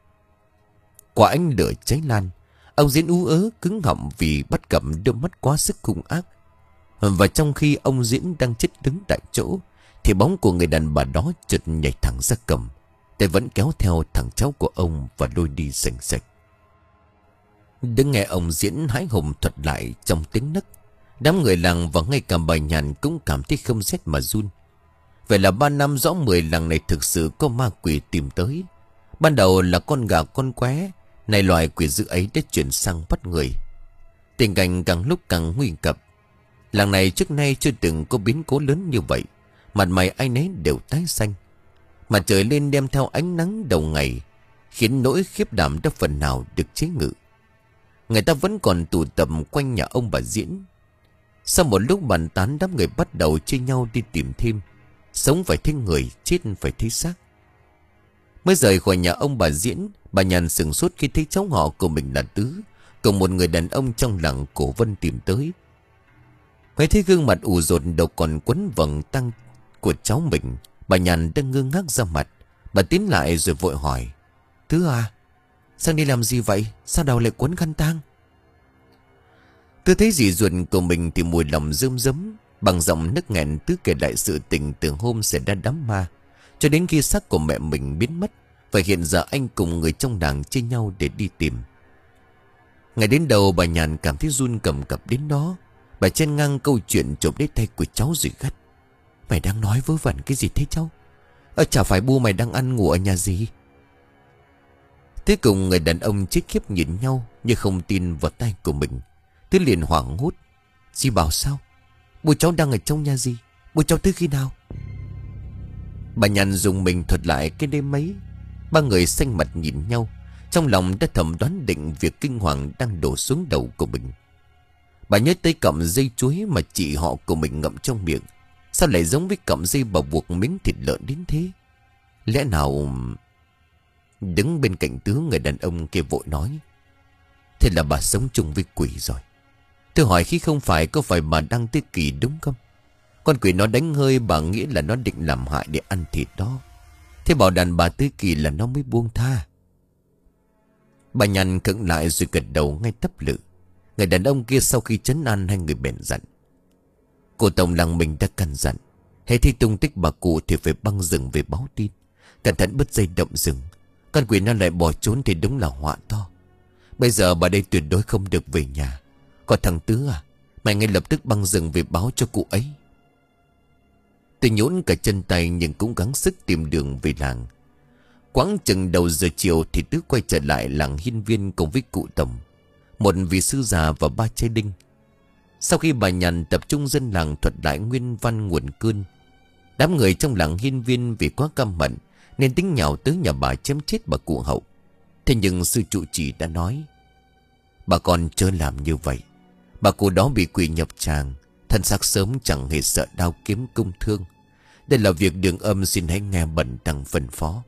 Quả ánh lửa cháy lan, ông Diễn ú ớ cứng họng vì bắt gặp đôi mắt quá sức hung ác. Và trong khi ông Diễn đang chết đứng tại chỗ thì bóng của người đàn bà đó chợt nhảy thẳng ra cầm, tay vẫn kéo theo thằng cháu của ông và lôi đi sành sạch. Đứng nghe ông Diễn hái hùng thuật lại trong tiếng nấc, đám người làng và ngay cả bà Nhàn cũng cảm thấy không rét mà run. Vậy là ba năm rõ mười làng này thực sự có ma quỷ tìm tới. Ban đầu là con gà con qué, này loài quỷ dữ ấy đã chuyển sang bắt người. Tình cảnh càng lúc càng nguy cấp. Làng này trước nay chưa từng có biến cố lớn như vậy. Mặt mày ai nấy đều tái xanh. Mặt trời lên đem theo ánh nắng đầu ngày, khiến nỗi khiếp đảm đã phần nào được chế ngự. Người ta vẫn còn tụ tập quanh nhà ông bà Diễn. Sau một lúc bàn tán, đám người bắt đầu chia nhau đi tìm thêm. Sống phải thấy người, chết phải thấy xác. Mới rời khỏi nhà ông bà Diễn, bà Nhàn sửng sốt khi thấy cháu họ của mình là Tứ cùng một người đàn ông trong làng Cổ Vân tìm tới. Ngay thấy gương mặt ủ rột, đầu còn quấn vầng tang của cháu mình, bà Nhàn đang ngơ ngác ra mặt. Bà tiến lại rồi vội hỏi: Tứ à, sang đi làm gì vậy? Sao đầu lại quấn khăn tang? Tứ thấy dì ruột của mình thì mùi lòng rơm rớm. Bằng giọng nức nghẹn, Tứ kể lại sự tình từ hôm xảy ra đám ma cho đến khi xác của mẹ mình biến mất. Và hiện giờ anh cùng người trong làng chia nhau để đi tìm. Ngày đến đầu bà Nhàn cảm thấy run cầm cập đến đó. Bà chen ngang câu chuyện chộp lấy tay của cháu rồi gắt: Mày đang nói vớ vẩn cái gì thế cháu? Ờ, chả phải bu mày đang ăn ngủ ở nhà gì? Thế cùng người đàn ông chết khiếp nhìn nhau như không tin vào tay của mình. Tứ liền hoảng hốt: Dì bảo sao? Bố cháu đang ở trong nhà gì? Bố cháu tới khi nào? Bà Nhàn dùng mình thuật lại cái đêm ấy. Ba người xanh mặt nhìn nhau, trong lòng đã thầm đoán định việc kinh hoàng đang đổ xuống đầu của mình. Bà nhớ tới cọng dây chuối mà chị họ của mình ngậm trong miệng. Sao lại giống với cọng dây bà buộc miếng thịt lợn đến thế? Lẽ nào... Đứng bên cạnh Tứ, người đàn ông kia vội nói: Thế là bà sống chung với quỷ rồi. Tôi hỏi khi không phải, có phải bà đang tới kỳ đúng không? Con quỷ nó đánh hơi bà nghĩ là nó định làm hại để ăn thịt đó. Thế bảo đàn bà tới kỳ là nó mới buông tha. Bà Nhàn khựng lại rồi gật đầu ngay tấp lự. Người đàn ông kia sau khi trấn an hai người bèn dặn: Cô tổng làng mình đã căn dặn, hễ thấy tung tích bà cụ thì phải băng rừng về báo tin. Cẩn thận bứt dây động rừng. Con quỷ nó lại bỏ trốn thì đúng là họa to. Bây giờ bà đây tuyệt đối không được về nhà. Còn thằng Tứ à, mày ngay lập tức băng rừng về báo cho cụ ấy. Tôi nhũn cả chân tay nhưng cũng gắng sức tìm đường về làng. Quãng chừng đầu giờ chiều thì Tứ quay trở lại làng Hiên Viên cùng với cụ Tổng, một vị sư già và ba trai đinh. Sau khi bà Nhàn tập trung dân làng thuật lại nguyên văn nguồn cơn, đám người trong làng Hiên Viên vì quá căm hận nên tính nhào tới nhà bà chém chết bà cụ Hậu. Thế nhưng sư trụ trì đã nói: bà con chớ làm như vậy. Bà cụ đó bị quỷ nhập tràng, thân xác sớm chẳng hề sợ đao kiếm công thương. Đây là việc đường âm, xin hãy nghe bần tăng phân phó.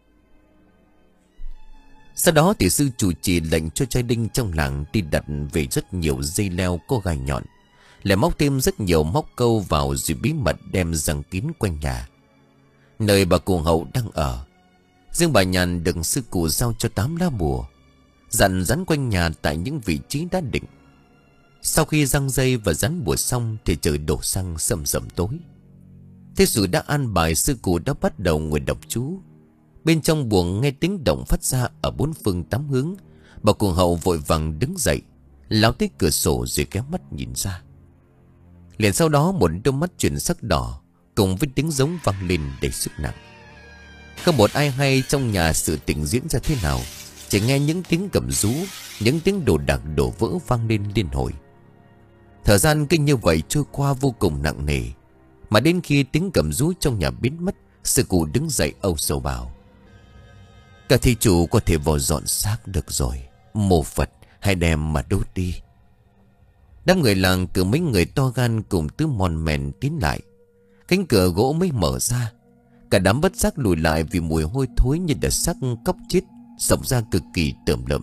Sau đó thì sư chủ trì lệnh cho trai đinh trong làng đi đặt về rất nhiều dây leo có gai nhọn, lại móc thêm rất nhiều móc câu vào rồi bí mật đem giăng kín quanh nhà, nơi bà cụ Hậu đang ở. Riêng bà Nhàn được sư cụ giao cho tám lá bùa, dặn dán quanh nhà tại những vị trí đã định. Sau khi răng dây và dán bùa xong thì trời đổ sang sầm sầm tối. Thế sự đã an bài, sư cụ đã bắt đầu ngồi đọc chú. Bên trong buồng nghe tiếng động phát ra ở bốn phương tám hướng. Bà cụ Hậu vội vàng đứng dậy, lao tới cửa sổ rồi kéo mắt nhìn ra. Liền sau đó một đôi mắt chuyển sắc đỏ cùng với tiếng giống vang lên đầy sức nặng. Không một ai hay trong nhà sự tình diễn ra thế nào, chỉ nghe những tiếng cầm rú, những tiếng đồ đạc đổ vỡ vang lên liên hồi. Thời gian kinh như vậy trôi qua vô cùng nặng nề, mà đến khi tiếng cầm rú trong nhà biến mất, sư cụ đứng dậy âu sầu bảo: cả thí chủ có thể vào dọn xác được rồi. Mộ Phật hãy đem mà đốt đi. Đám người làng cử mấy người to gan cùng Tứ mòn mèn tiến lại. Cánh cửa gỗ mới mở ra. Cả đám bất giác lùi lại vì mùi hôi thối như đợt xác cóc chết xộc ra cực kỳ tởm lợm.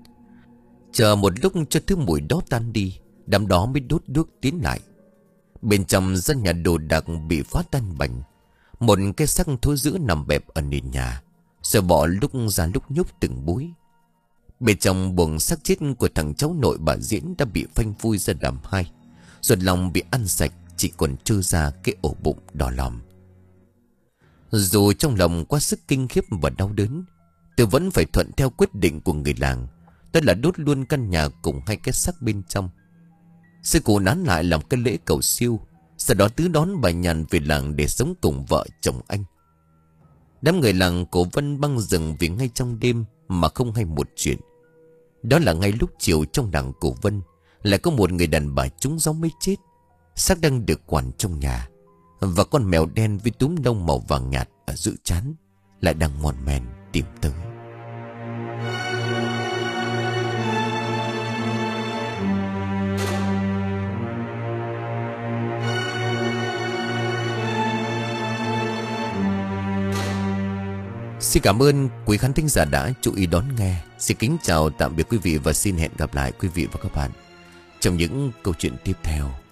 Chờ một lúc cho thứ mùi đó tan đi, đám đó mới đốt đuốc tiến lại. Bên trong gian nhà đồ đạc bị phá tan bành. Một cái xác thối rữa nằm bẹp ở nền nhà, sợ bỏ lúc ra lúc nhúc từng búi. Bên trong buồng xác chết của thằng cháu nội bà Diễn đã bị phanh phui ra làm hai, ruột lòng bị ăn sạch, chỉ còn trơ ra cái ổ bụng đỏ lòm. Dù trong lòng quá sức kinh khiếp và đau đớn, tôi vẫn phải thuận theo quyết định của người làng, đó là đốt luôn căn nhà cùng hai cái xác bên trong. Sư cụ nán lại làm cái lễ cầu siêu, sau đó Tứ đón bà Nhàn về làng để sống cùng vợ chồng anh. Đám người làng Cổ Vân băng rừng vì ngay trong đêm mà không hay một chuyện. Đó là ngay lúc chiều trong làng Cổ Vân lại có một người đàn bà trúng gió mới chết, xác đang được quản trong nhà, và con mèo đen với túm lông màu vàng nhạt ở giữa trán lại đang mòn men tìm tới. Xin cảm ơn quý khán thính giả đã chú ý đón nghe. Xin kính chào tạm biệt quý vị và xin hẹn gặp lại quý vị và các bạn trong những câu chuyện tiếp theo.